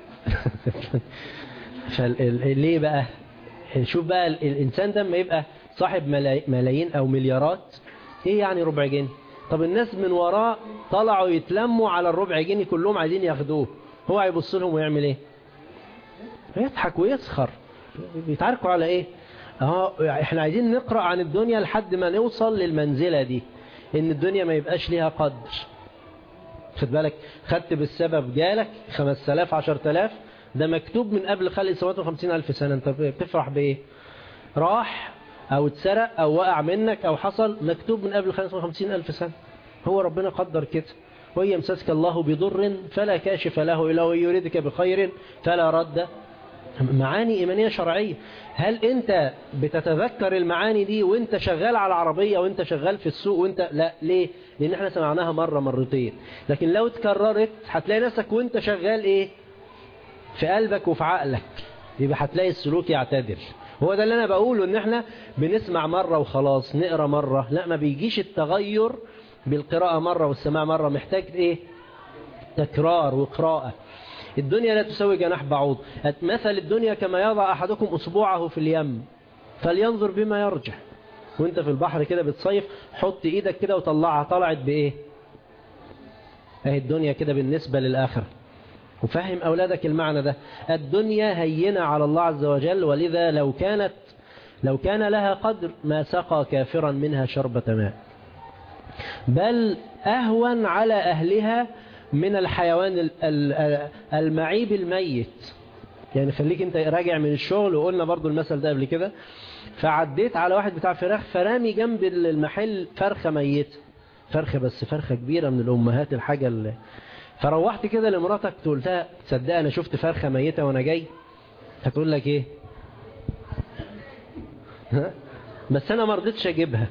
فليه بقى؟ شوف بقى الانسان ده لما يبقى صاحب ملايين او مليارات، ايه يعني ربع جنيه؟ طب الناس من وراه طلعوا يتلموا على الربع جنيه كلهم عايزين ياخدوه، هو هيبص لهم ويعمل ايه؟ يضحك ويسخر. بيتعاركوا على ايه؟ احنا عايزين نقرأ عن الدنيا لحد ما نوصل للمنزلة دي، ان الدنيا ما يبقاش ليها قدر. خد بالك، خدت بالسبب جالك 5000 10,000، ده مكتوب من قبل خلق السماوات 50,000 سنة، انت بتفرح بايه؟ راح او اتسرق او وقع منك او حصل، مكتوب من قبل خلق 50,000 سنة. هو ربنا قدر كده. وإن يمسسك الله بضر فلا كاشف له إلا هو، يريدك بخير فلا رد. معاني إيمانية شرعية. هل أنت بتتذكر المعاني دي وأنت شغال على العربية وأنت شغال في السوق وأنت لا؟ ليه؟ لأن احنا سمعناها مرة مرتين، لكن لو اتكررت هتلاقي نفسك وأنت شغال إيه في قلبك وفي عقلك، يبقى هتلاقي السلوك يعتدل. هو ده اللي أنا بقوله، إن احنا بنسمع مرة وخلاص، نقرأ مرة، لا، ما بيجيش التغير بالقراءة مرة والسماع مرة، محتاج إيه؟ تكرار وقراءة. الدنيا لا تسوي جناح بعوض. مثل الدنيا كما يضع أحدكم أصبعه في اليم فلينظر بما يرجع. وانت في البحر كده بتصيف، حط ايدك كده وطلعها، طلعت بإيه؟ اهي الدنيا كده بالنسبة للآخرة. وفهم أولادك المعنى ده. الدنيا هينة على الله عز وجل، ولذا لو كان لها قدر ما سقى كافرا منها شربة ماء، بل أهون على أهلها من الحيوان المعيب الميت. يعني خليك انت راجع من الشغل، وقلنا برضو المثل ده قبل كده، فعديت على واحد بتاع فراخ فرامي جنب المحل فرخة ميتة، فرخة بس فرخة كبيرة من الأمهات، الحاجة اللي فروحت كده لمراتك تقولتها تصدق أنا شفت فرخة ميتة وأنا جاي، هتقول لك إيه؟ بس أنا ما رضيتش أجيبها.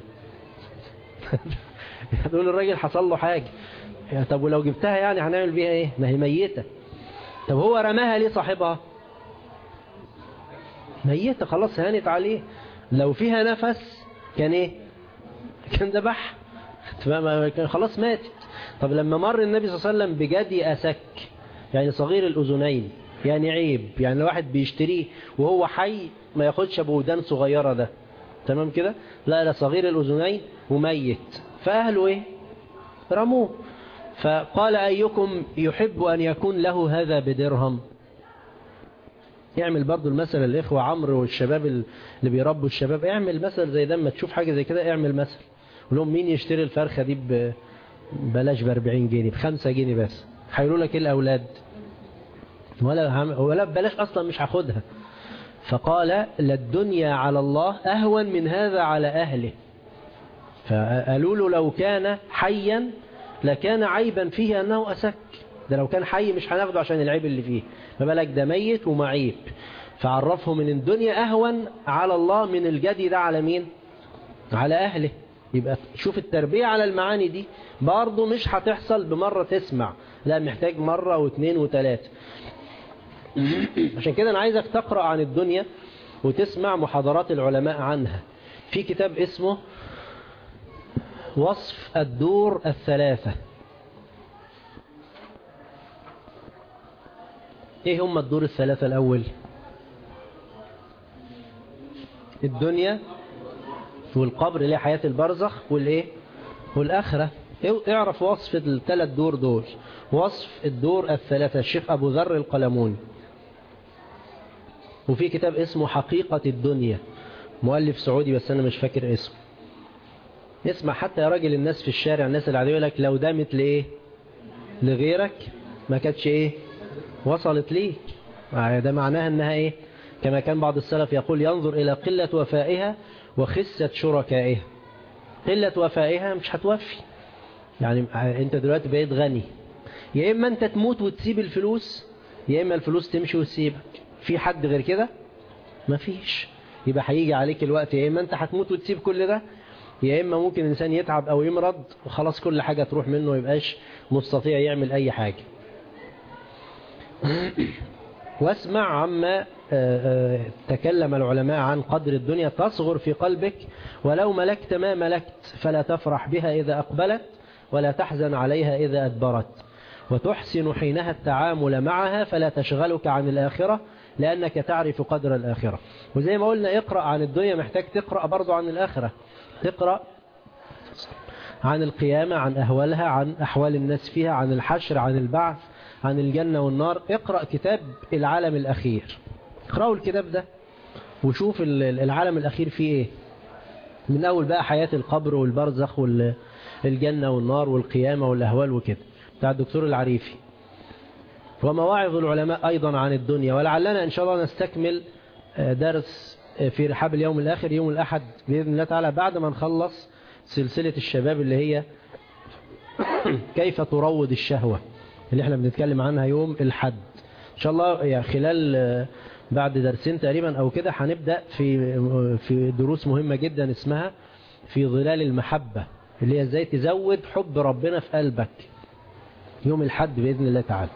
هتقول الراجل حصل له حاجة. طب ولو جبتها يعني هنعمل بيها إيه؟ ما هي ميتة. طب هو رماها ليه صاحبها؟ ميتة خلاص، هانت عليه. لو فيها نفس كان إيه؟ كان ذبح، كان خلاص ماتت. طب لما مر النبي صلى الله عليه وسلم بجدي أسك، يعني صغير الأذنين، يعني عيب، يعني الواحد بيشتريه وهو حي ما ياخدش أبو ودان صغيرة ده، تمام كده؟ لا صغير الأذنين وميت، فأهله إيه؟ رموه. فقال أيكم يحب أن يكون له هذا بدرهم؟ يعمل برضو المثل الإخوة عمرو والشباب اللي بيربوا الشباب، اعمل مثل زي ده، ما تشوف حاجة زي كده اعمل مثل، ولهم مين يشتري الفرخة دي بلاش ب40 جنيه، ب5 جنيه بس، هيقولوا لك ايه الأولاد؟ ولا بلاش أصلا مش هاخدها. فقال للدنيا على الله أهون من هذا على أهله. فقالوا له لو كان حيا لكان عيبا فيه أنه أسك، ده لو كان حي مش هناخده عشان العيب اللي فيه، ما بالك ده ميت ومعيب. فعرفهم من الدنيا أهون على الله من الجدي ده على مين؟ على أهله. يبقى شوف التربية على المعاني دي برضو مش هتحصل بمرة تسمع، لا، محتاج مرة واثنين وثلاثة. عشان كده أنا عايزك تقرأ عن الدنيا وتسمع محاضرات العلماء عنها. في كتاب اسمه وصف الدور الثلاثة. ايه هم الدور الثلاثة؟ الأول الدنيا والقبر اللي هي حياة البرزخ والايه والآخرة. اعرف وصف الثلاث دور دول. وصف الدور الثلاثة الشيخ أبو ذر القلموني. وفي كتاب اسمه حقيقة الدنيا، مؤلف سعودي بس أنا مش فاكر اسمه. اسمع حتى يا راجل، الناس في الشارع، الناس العادية يقول لك لو دامت لإيه لغيرك ما كانتش إيه وصلت ليه. ده معناها أنها إيه، كما كان بعض السلف يقول ينظر إلى قلة وفائها وخسة شركائها. قلة وفائها مش هتوفي، يعني أنت دلوقتي بقيت غني، يا إما أنت تموت وتسيب الفلوس، يا إما الفلوس تمشي وتسيبك. في حد غير كده؟ ما فيش. يبقى هيجي عليك الوقت يا إما أنت هتموت وتسيب كل ده، يا إما ممكن الإنسان يتعب أو يمرض وخلاص كل حاجة تروح منه ويبقاش مستطيع يعمل أي حاجة. واسمع عما تكلم العلماء عن قدر الدنيا. تصغر في قلبك ولو ملكت ما ملكت، فلا تفرح بها إذا أقبلت ولا تحزن عليها إذا أدبرت، وتحسن حينها التعامل معها فلا تشغلك عن الآخرة لأنك تعرف قدر الآخرة. وزي ما قلنا اقرأ عن الدنيا، محتاج تقرأ برضو عن الآخرة، تقرأ عن القيامة، عن أهوالها، عن أحوال الناس فيها، عن الحشر، عن البعث، عن الجنة والنار. اقرأ كتاب العالم الأخير، اقرأوا الكتاب ده وشوف العالم الأخير فيه ايه، من أول بقى حياة القبر والبرزخ والجنة والنار والقيامة والأهوال وكده، بتاع الدكتور العريفي. ومواعظ العلماء أيضا عن الدنيا. ولعلنا إن شاء الله نستكمل درس في رحاب اليوم الآخر يوم الأحد بإذن الله تعالى، بعد ما نخلص سلسلة الشباب اللي هي كيف تروض الشهوة اللي احنا بنتكلم عنها يوم الحد إن شاء الله. يعني خلال بعد درسين تقريبا أو كده هنبدأ في دروس مهمة جدا اسمها في ظلال المحبة، اللي هي ازاي تزود حب ربنا في قلبك يوم الحد بإذن الله تعالى.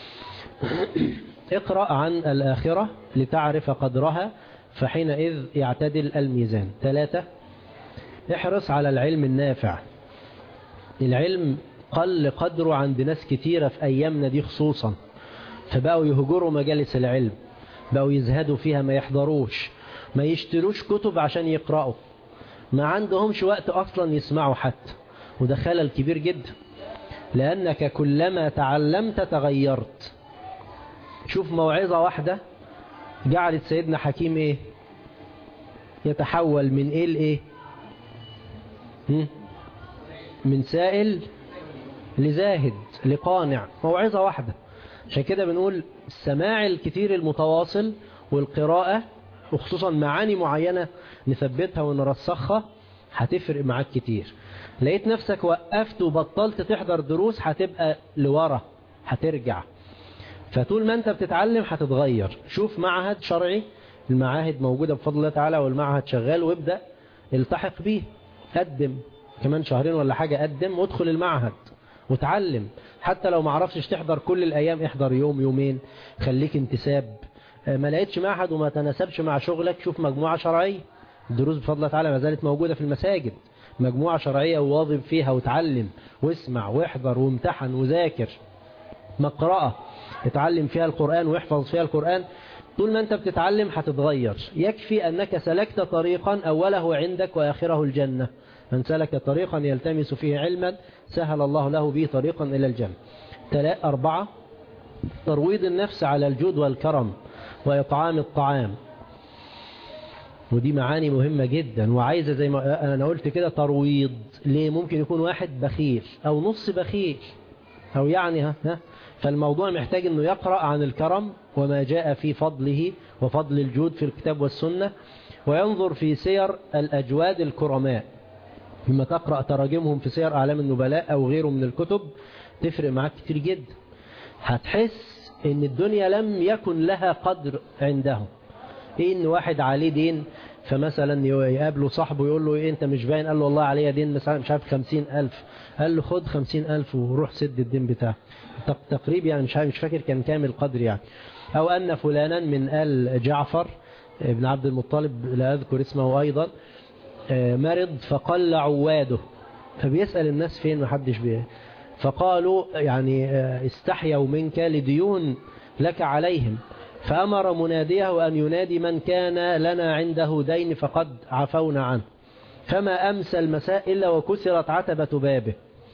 اقرأ عن الآخرة لتعرف قدرها فحينئذ يعتدل الميزان. 3. احرص على العلم النافع. العلم قل قدره عند ناس كتيرة في أيامنا دي خصوصا، فبقوا يهجروا مجالس العلم، بقوا يزهدوا فيها، ما يحضروش، ما يشتروش كتب عشان يقرأوا، ما عندهمش وقت أصلا يسمعوا حتى. وده خلل كبير جدا، لأنك كلما تعلمت تغيرت. شوف موعظة واحدة جعلت سيدنا حكيم ايه يتحول من ايه لايه، من سائل لزاهد لقانع. موعظة واحدة. عشان كده بنقول السماع الكتير المتواصل والقراءة، وخصوصا معاني معينة نثبتها ونرسخها، هتفرق معاك كتير. لقيت نفسك وقفت وبطلت تحضر دروس، هتبقى لورا، هترجع. فطول ما انت بتتعلم هتتغير. شوف معهد شرعي، المعاهد موجودة بفضل الله تعالى، والمعهد شغال، وابدأ التحق بيه. قدم كمان شهرين ولا حاجة، قدم وادخل المعهد وتعلم. حتى لو معرفش تحضر كل الأيام، احضر يوم يومين، خليك انتساب. ما لقيتش معهد وما تناسبش مع شغلك، شوف مجموعة شرعية. الدروس بفضل الله تعالى ما زالت موجودة في المساجد، مجموعة شرعية وواظب فيها وتعلم واسمع واحضر وامتحن وذاكر. مقرأة اتعلم فيها القرآن واحفظ فيها القرآن. طول ما انت بتتعلم هتتغير. يكفي أنك سلكت طريقا أوله عندك وآخره الجنة. من سلك طريقا يلتمس فيه علما سهل الله له به طريقا إلى الجنة. 4. ترويض النفس على الجود والكرم وإطعام الطعام. ودي معاني مهمة جدا، وعايزة زي ما أنا قلت كده ترويض. ليه؟ ممكن يكون واحد بخيل أو نص بخيل أو يعني فالموضوع محتاج أنه يقرأ عن الكرم وما جاء في فضله وفضل الجود في الكتاب والسنة، وينظر في سير الأجواد الكرماء. لما تقرأ تراجمهم في سير أعلام النبلاء أو غيره من الكتب تفرق معك كتير جدا. هتحس ان الدنيا لم يكن لها قدر عندهم. ان واحد عليه دين، فمثلا يقابله صاحبه يقول له إيه انت مش باين؟ قال له والله عليا دين مثلا مش عارف 50,000. قال له خد 50,000 وروح سد الدين بتاعه. تقريب يعني مش فاكر كان كامل القدر يعني. او ان فلانا من آل جعفر ابن عبد المطلب، لا اذكر اسمه ايضا، مرض فقل عواده، فبيسأل الناس فين، محدش بيه. فقالوا يعني استحيوا منك لديون لك عليهم، فأمر مناديه أن ينادي من كان لنا عنده دين فقد عفونا عنه. فما أمسى المساء إلا وكسرت عتبة بابه.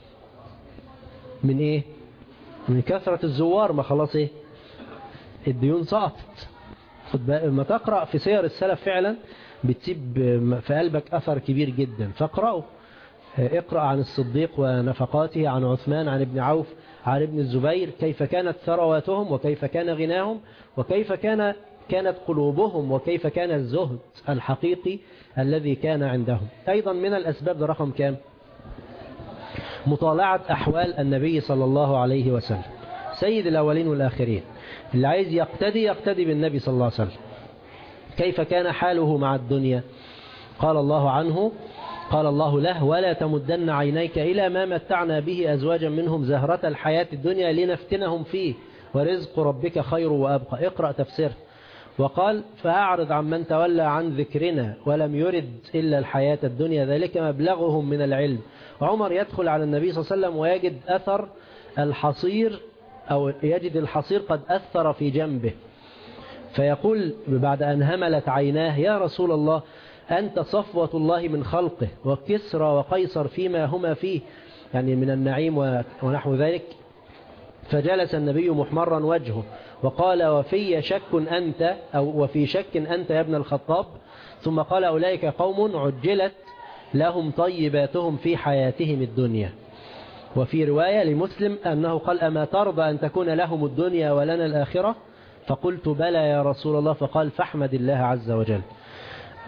من إيه؟ من كثرة الزوار. ما خلاص إيه؟ الديون سقطت. ما تقرأ في سير السلف فعلا بتسيب في قلبك أثر كبير جدا، فاقرأوا. اقرأ عن الصديق ونفقاته، عن عثمان، عن ابن عوف، عن ابن الزبير، كيف كانت ثرواتهم وكيف كان غناهم وكيف كانت قلوبهم وكيف كان الزهد الحقيقي الذي كان عندهم. أيضا من الأسباب، ده رقم كام؟ مطالعة أحوال النبي صلى الله عليه وسلم، سيد الأولين والآخرين. اللي عايز يقتدي بالنبي صلى الله عليه وسلم. كيف كان حاله مع الدنيا؟ قال الله عنه، قال الله له: ولا تمدن عينيك إلى ما متعنا به أزواجا منهم زهرة الحياة الدنيا لنفتنهم فيه ورزق ربك خير وأبقى. اقرأ تفسير. وقال: فأعرض عن من تولى عن ذكرنا ولم يرد إلا الحياة الدنيا ذلك مبلغهم من العلم. عمر يدخل على النبي صلى الله عليه وسلم ويجد أثر الحصير، أو يجد الحصير قد أثر في جنبه، فيقول بعد أن هملت عيناه: يا رسول الله، أنت صفوة الله من خلقه وكسرى وقيصر فيما هما فيه، يعني من النعيم ونحو ذلك. فجلس النبي محمرا وجهه وقال: وفي شك أنت، أو وفي شك أنت يا ابن الخطاب؟ ثم قال: أولئك قوم عجلت لهم طيباتهم في حياتهم الدنيا. وفي رواية لمسلم أنه قال: أما ترضى أن تكون لهم الدنيا ولنا الآخرة؟ فقلت: بلى يا رسول الله. فقال: فاحمد الله عز وجل.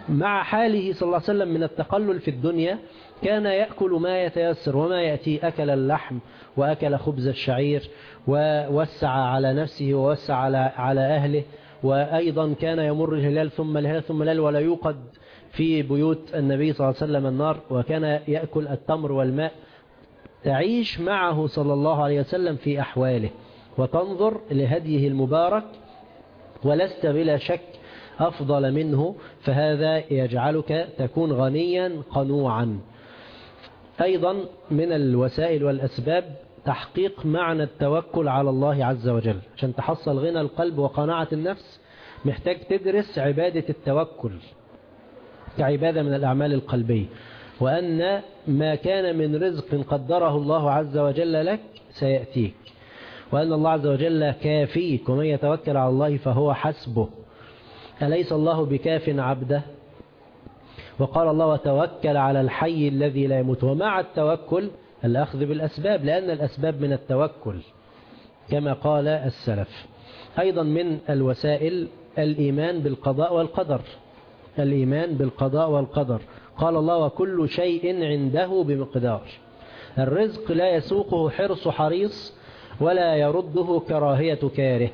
مع حاله صلى الله عليه وسلم من التقلل في الدنيا كان يأكل ما يتيسر وما يأتي، أكل اللحم وأكل خبز الشعير ووسع على نفسه ووسع على أهله. وأيضا كان يمر الهلال ثم الهلال ثم الهلال ولا يوقد في بيوت النبي صلى الله عليه وسلم النار، وكان يأكل التمر والماء. تعيش معه صلى الله عليه وسلم في أحواله وتنظر لهديه المبارك ولست بلا شك أفضل منه، فهذا يجعلك تكون غنيا قنوعا. أيضا من الوسائل والأسباب تحقيق معنى التوكل على الله عز وجل. عشان تحصل غنى القلب وقناعة النفس محتاج تدرس عبادة التوكل كعبادة من الأعمال القلبية، وأن ما كان من رزق قدره الله عز وجل لك سيأتيك، وأن الله عز وجل كافيك، ومن يتوكل على الله فهو حسبه. أليس الله بكاف عبده؟ وقال الله وتوكل على الحي الذي لا يموت. ومع التوكل الأخذ بالأسباب، لأن الأسباب من التوكل كما قال السلف. أيضا من الوسائل الإيمان بالقضاء والقدر، الإيمان بالقضاء والقدر. قال الله وكل شيء عنده بمقدار. الرزق لا يسوقه حرص حريص ولا يرده كراهية كاره،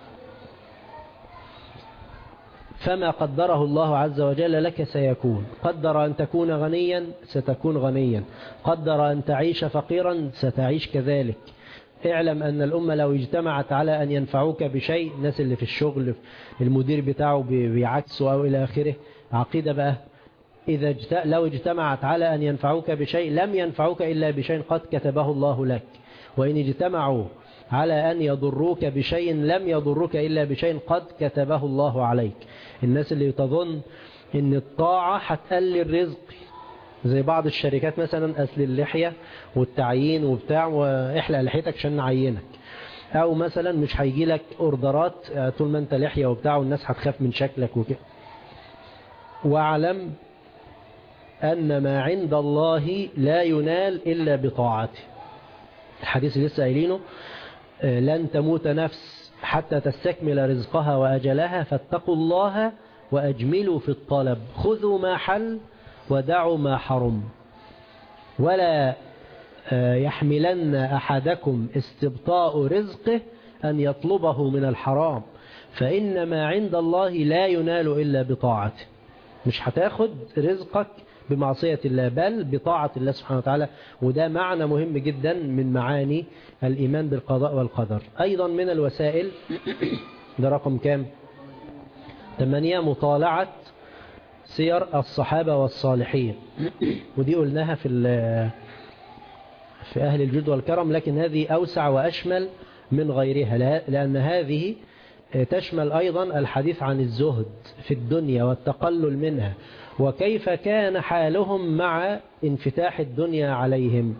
فما قدره الله عز وجل لك سيكون. قدر أن تكون غنيا ستكون غنيا، قدر أن تعيش فقيرا ستعيش كذلك. اعلم أن الأمة لو اجتمعت على أن ينفعوك بشيء، الناس اللي في الشغل المدير بتاعه بيعكسه أو إلى آخره، عقيدة بقى، لو اجتمعت على أن ينفعوك بشيء لم ينفعوك إلا بشيء قد كتبه الله لك، وإن اجتمعوا على أن يضروك بشيء لم يضروك إلا بشيء قد كتبه الله عليك. الناس اللي تظن أن الطاعة هتقلل رزق، زي بعض الشركات مثلا أسل اللحية والتعيين وبتاع، واحلق لحيتك عشان نعينك، أو مثلا مش هيجي لك أوردرات طول ما أنت لحية وبتاع والناس هتخاف من شكلك وكده. واعلم أن ما عند الله لا ينال إلا بطاعته. الحديث اللي لسه قايلينه لن تموت نفس حتى تستكمل رزقها وأجلها فاتقوا الله وأجملوا في الطلب، خذوا ما حل ودعوا ما حرم، ولا يحملن أحدكم استبطاء رزقه أن يطلبه من الحرام، فإن ما عند الله لا ينال إلا بطاعته. مش هتاخد رزقك بمعصية الله بل بطاعة الله سبحانه وتعالى، وده معنى مهم جدا من معاني الإيمان بالقضاء والقدر. أيضا من الوسائل، ده رقم كام؟ 8، مطالعة سير الصحابة والصالحين، ودي قلناها في أهل الجود والكرم، لكن هذه أوسع وأشمل من غيرها، لأن هذه تشمل أيضا الحديث عن الزهد في الدنيا والتقلل منها، وكيف كان حالهم مع انفتاح الدنيا عليهم.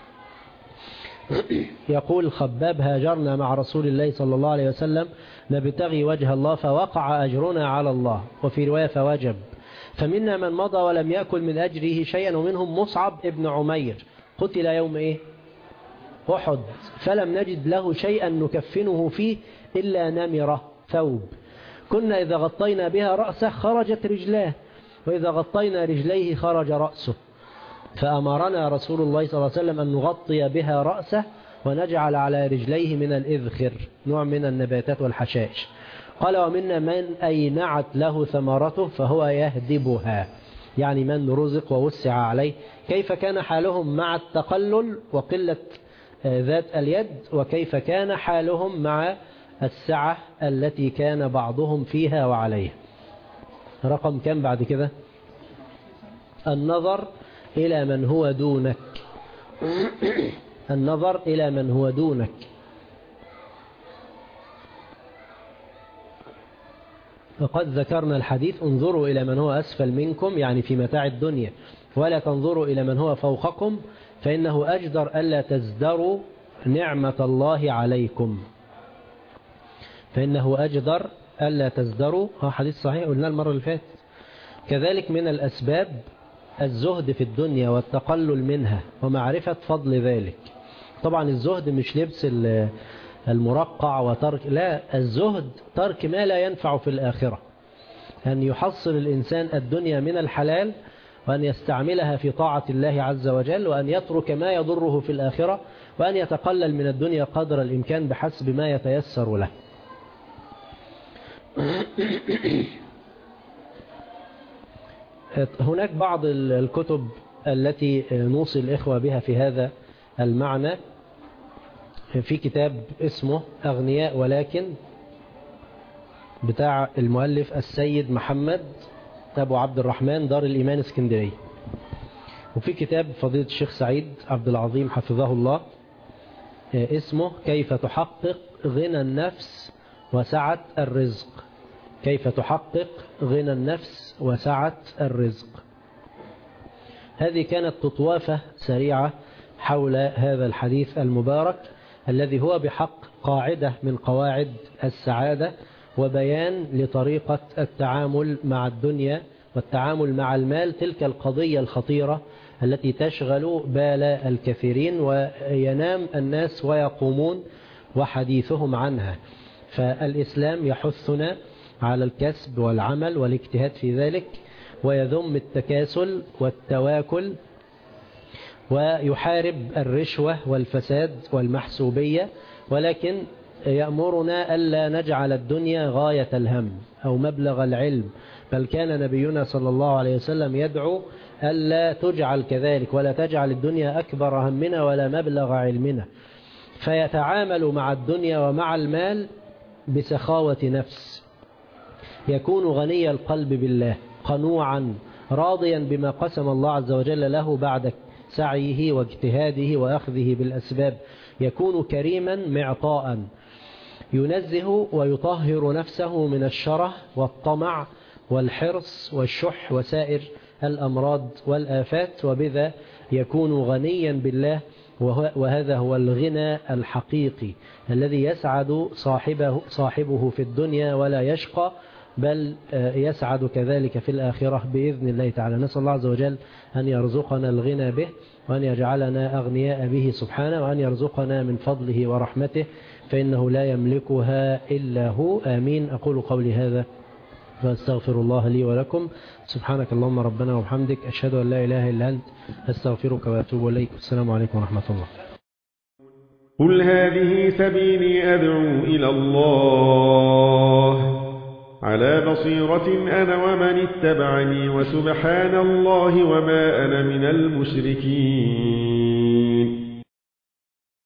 يقول خباب هاجرنا مع رسول الله صلى الله عليه وسلم نبتغي وجه الله فوقع أجرنا على الله، وفي رواية فوجب، فمنا من مضى ولم يأكل من أجره شيئا، ومنهم مصعب ابن عمير قتل يوم إيه؟ أحد، فلم نجد له شيئا نكفنه فيه إلا نمرة ثوب، كنا إذا غطينا بها رأسه خرجت رجلاه، وإذا غطينا رجليه خرج رأسه، فأمرنا رسول الله صلى الله عليه وسلم أن نغطي بها رأسه ونجعل على رجليه من الإذخر، نوع من النباتات والحشائش. قال ومنا من أينعت له ثمرته فهو يهدبها، يعني من رزق ووسع عليه. كيف كان حالهم مع التقلل وقلة ذات اليد، وكيف كان حالهم مع السعة التي كان بعضهم فيها وعليها. رقم كم بعد كده؟ النظر إلى من هو دونك، النظر إلى من هو دونك. وقد ذكرنا الحديث انظروا إلى من هو أسفل منكم، يعني في متاع الدنيا، ولا تنظروا إلى من هو فوقكم فإنه أجدر ألا تزدروا نعمة الله عليكم، فإنه أجدر ألا تزدروا. حديث صحيح قلنا المرة اللي فاتت. كذلك من الأسباب الزهد في الدنيا والتقلل منها ومعرفة فضل ذلك. طبعا الزهد مش لبس المرقع وترك، لا، الزهد ترك ما لا ينفع في الآخرة. أن يحصل الإنسان الدنيا من الحلال، وأن يستعملها في طاعة الله عز وجل، وأن يترك ما يضره في الآخرة، وأن يتقلل من الدنيا قدر الإمكان بحسب ما يتيسر له. هناك بعض الكتب التي نوصي الإخوة بها في هذا المعنى. في كتاب اسمه أغنياء ولكن بتاع المؤلف السيد محمد أبو عبد الرحمن، دار الإيمان اسكندرية. وفي كتاب فضيلة الشيخ سعيد عبد العظيم حفظه الله اسمه كيف تحقق غنى النفس وسعة الرزق. كيف تحقق غنى النفس وسعة الرزق. هذه كانت تطوافة سريعة حول هذا الحديث المبارك الذي هو بحق قاعدة من قواعد السعادة، وبيان لطريقة التعامل مع الدنيا والتعامل مع المال، تلك القضية الخطيرة التي تشغل بال الكثيرين، وينام الناس ويقومون وحديثهم عنها. فالإسلام يحثنا على الكسب والعمل والاجتهاد في ذلك، ويذم التكاسل والتواكل، ويحارب الرشوة والفساد والمحسوبية، ولكن يأمرنا ألا نجعل الدنيا غاية الهم أو مبلغ العلم، بل كان نبينا صلى الله عليه وسلم يدعو ألا تجعل كذلك، ولا تجعل الدنيا أكبر همنا ولا مبلغ علمنا. فيتعامل مع الدنيا ومع المال بسخاوة نفس، يكون غني القلب بالله، قنوعا راضيا بما قسم الله عز وجل له بعد سعيه واجتهاده وأخذه بالأسباب، يكون كريما معطاء، ينزه ويطهر نفسه من الشره والطمع والحرص والشح وسائر الأمراض والآفات، وبذا يكون غنيا بالله. وهذا هو الغنى الحقيقي الذي يسعد صاحبه في الدنيا ولا يشقى، بل يسعد كذلك في الآخرة بإذن الله تعالى. نسأل الله عز وجل أن يرزقنا الغنى به، وأن يجعلنا أغنياء به سبحانه، وأن يرزقنا من فضله ورحمته، فإنه لا يملكها إلا هو. آمين. أقول قولي هذا وأستغفر الله لي ولكم. سبحانك اللهم ربنا وبحمدك، أشهد أن لا إله إلا أنت، أستغفرك وأتوب إليك. السلام عليكم ورحمة الله. قل هذه سبيلي أدعو إلى الله على بصيرة أنا ومن اتبعني، وسبحان الله وما أنا من المشركين.